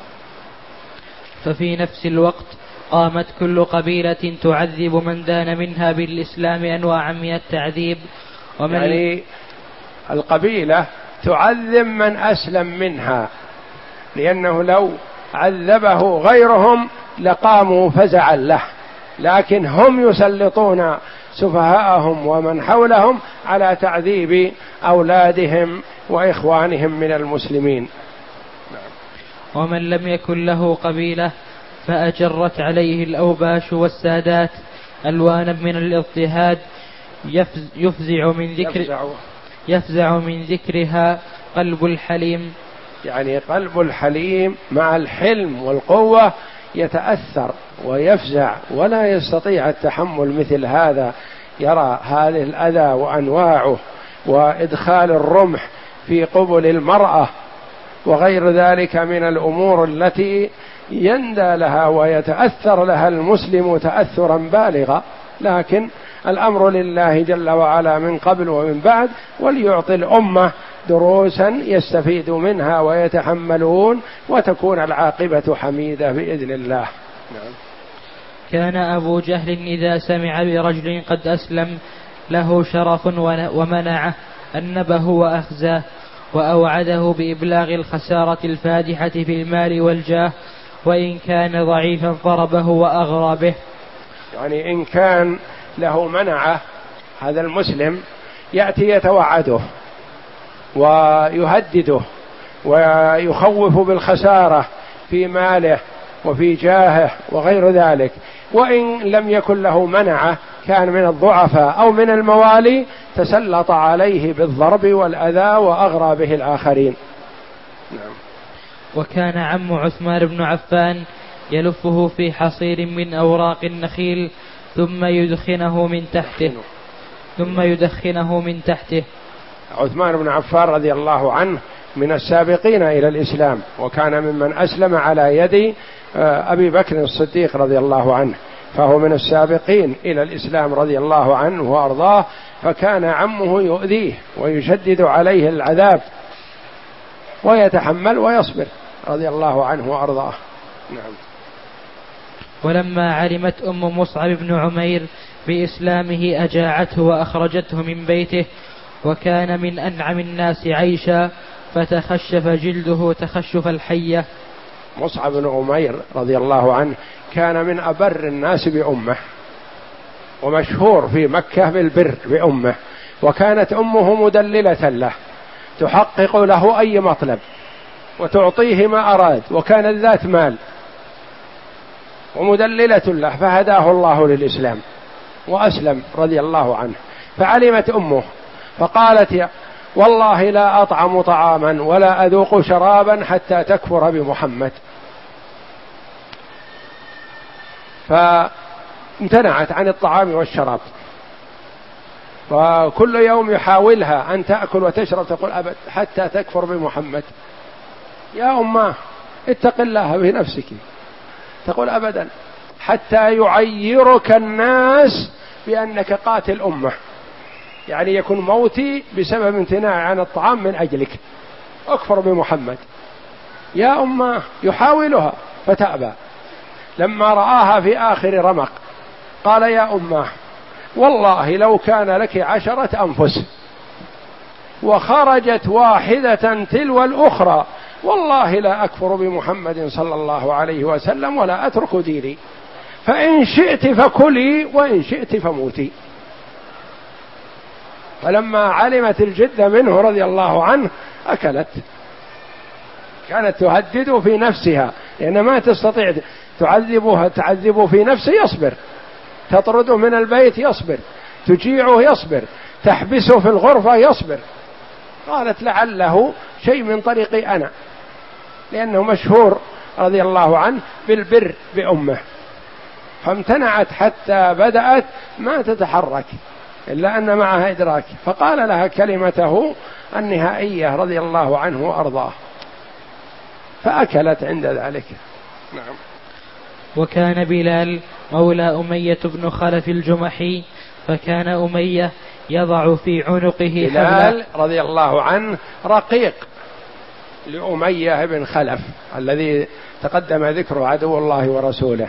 ففي نفس الوقت قامت كل قبيلة تعذب من دان منها بالإسلام أنواع من التعذيب. ومن يعني القبيلة تعذب من أسلم منها، لأنه لو عذبه غيرهم لقاموا فزعا له، لكن هم يسلطون سفهاءهم ومن حولهم على تعذيب أولادهم وإخوانهم من المسلمين. ومن لم يكن له قبيلة فأجرت عليه الأوباش والسادات ألوانا من الاضطهاد يفزع من ذكر يفزع, يفزع من ذكرها قلب الحليم. يعني قلب الحليم مع الحلم والقوة يتأثر ويفزع ولا يستطيع التحمل مثل هذا، يرى هذه الأذى وأنواعه وإدخال الرمح في قبل المرأة وغير ذلك من الأمور التي يندى لها ويتأثر لها المسلم تأثرا بالغا، لكن الأمر لله جل وعلا من قبل ومن بعد، وليعطي الأمة دروسا يستفيد منها ويتحملون وتكون العاقبة حميدة بإذن الله. نعم. كان أبو جهل إذا سمع برجل قد أسلم له شرف ومنعه أنبه وأخزاه وأوعده بإبلاغ الخسارة الفادحة في المال والجاه، وإن كان ضعيفا ضربه وأغرى به. يعني إن كان له منعه هذا المسلم يأتي يتوعده ويهدده ويخوف بالخسارة في ماله وفي جاهه وغير ذلك، وإن لم يكن له منعه كان من الضعفاء أو من الموالي تسلط عليه بالضرب والأذى وأغرى به الآخرين. نعم. وكان عم عثمان بن عفان يلفه في حصير من أوراق النخيل ثم يدخنه من تحته ثم يدخنه من تحته. عثمان بن عفان رضي الله عنه من السابقين إلى الإسلام، وكان ممن أسلم على يد أبي بكر الصديق رضي الله عنه، فهو من السابقين إلى الإسلام رضي الله عنه وأرضاه، فكان عمه يؤذيه ويشدد عليه العذاب ويتحمل ويصبر رضي الله عنه وأرضاه. نعم. ولما علمت أم مصعب بن عمير بإسلامه أجاعته وأخرجته من بيته، وكان من أنعم الناس عيشا فتخشف جلده تخشف الحية. مصعب بن عمير رضي الله عنه كان من أبر الناس بأمه، ومشهور في مكة بالبر بأمه، وكانت أمه مدللة له تحقق له أي مطلب وتعطيه ما أراد، وكانت ذات مال ومدللة له، فهداه الله للإسلام وأسلم رضي الله عنه. فعلمت أمه فقالت والله لا أطعم طعاما ولا أذوق شرابا حتى تكفر بمحمد. فامتنعت عن الطعام والشراب، وكل يوم يحاولها أن تأكل وتشرب تقول أبد حتى تكفر بمحمد. يا أماه اتق الله في نفسك، تقول أبدا حتى يعيرك الناس بأنك قاتل أمة، يعني يكون موتي بسبب امتناع عن الطعام من أجلك، أكفر بمحمد. يا أماه يحاولها فتأبى. لما رآها في آخر رمق قال يا أماه والله لو كان لك عشرة أنفس وخرجت واحدة تلو الأخرى والله لا أكفر بمحمد صلى الله عليه وسلم ولا أترك ديني، فإن شئت فكلي وإن شئت فموتي. فلما علمت الجد منه رضي الله عنه أكلت. كانت تهدد في نفسها لأن ما تستطيع تعذبها، تعذب في نفسه يصبر، تطرده من البيت يصبر، تجيعه يصبر، تحبسه في الغرفة يصبر. قالت لعله شيء من طريقي أنا، لأنه مشهور رضي الله عنه بالبر بأمه. فامتنعت حتى بدأت ما تتحرك إلا أن معها إدراك، فقال لها كلمته النهائية رضي الله عنه وأرضاه، فأكلت عند ذلك. نعم. وكان بلال مولى أمية بن خلف الجمحي، فكان أمية يضع في عنقه بلال رضي الله عنه رقيق لأمية بن خلف الذي تقدم ذكره عدو الله ورسوله.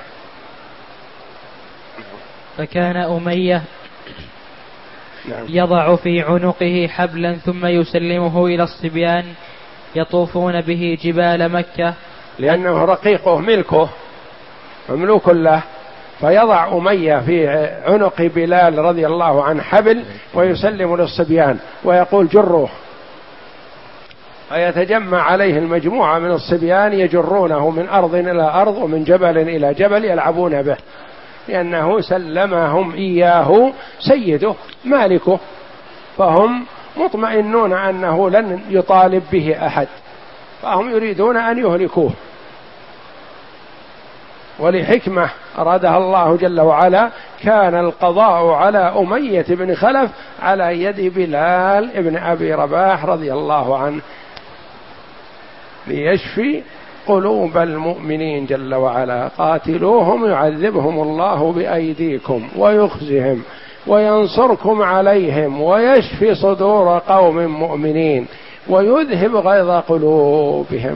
فكان أمية يضع في عنقه حبلا ثم يسلمه إلى الصبيان يطوفون به جبال مكة، لأنه رقيقه ملكه مملوك له، فيضع أمية في عنق بلال رضي الله عنه حبل ويسلم للصبيان ويقول جروه، ويتجمع عليه المجموعة من الصبيان يجرونه من أرض إلى أرض ومن جبل إلى جبل يلعبون به، لأنه سلمهم إياه سيده مالكه، فهم مطمئنون أنه لن يطالب به أحد، فهم يريدون أن يهلكوه. ولحكمة أرادها الله جل وعلا كان القضاء على أمية بن خلف على يد بلال ابن أبي رباح رضي الله عنه ليشفي قلوب المؤمنين جل وعلا. قاتلوهم يعذبهم الله بأيديكم ويخزهم وينصركم عليهم ويشفي صدور قوم مؤمنين ويذهب غيظ قلوبهم.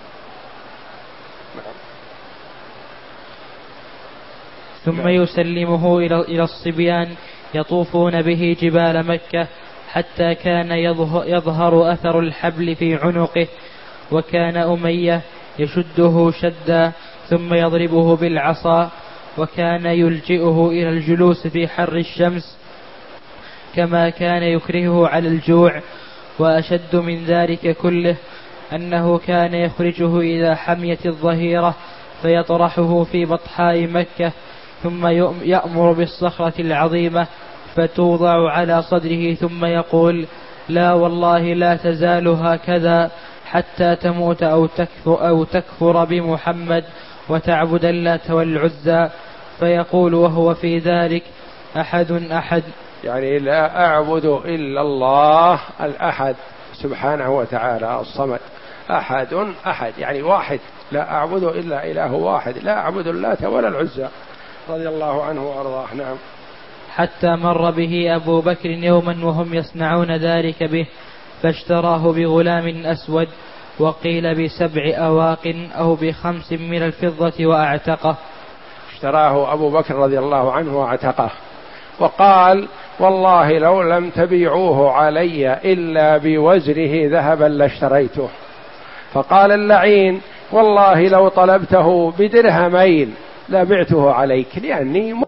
ثم يسلمه إلى الصبيان يطوفون به جبال مكة حتى كان يظهر أثر الحبل في عنقه، وكان أمية يشده شدا ثم يضربه بالعصا، وكان يلجئه إلى الجلوس في حر الشمس كما كان يكرهه على الجوع. وأشد من ذلك كله أنه كان يخرجه إذا حميت الظهيرة فيطرحه في بطحاء مكة، ثم يأمر بالصخرة العظيمة فتوضع على صدره ثم يقول لا والله لا تزال هكذا حتى تموت أو تكفر, أو تكفر بمحمد وتعبد اللات والعزى. فيقول وهو في ذلك أحد أحد، يعني لا أعبد إلا الله الأحد سبحانه وتعالى الصمد، أحد أحد يعني واحد، لا أعبد إلا إله واحد، لا أعبد اللات ولا العزى رضي الله عنه وأرضاه. نعم. حتى مر به أبو بكر يوما وهم يصنعون ذلك به فاشتراه بغلام أسود وقيل بسبع أواق أو بخمس من الفضة وأعتقه. اشتراه أبو بكر رضي الله عنه وأعتقه، وقال والله لو لم تبيعوه علي إلا بوزره ذهبا لاشتريته. فقال اللعين والله لو طلبته بدرهمين لبعته عليك لأني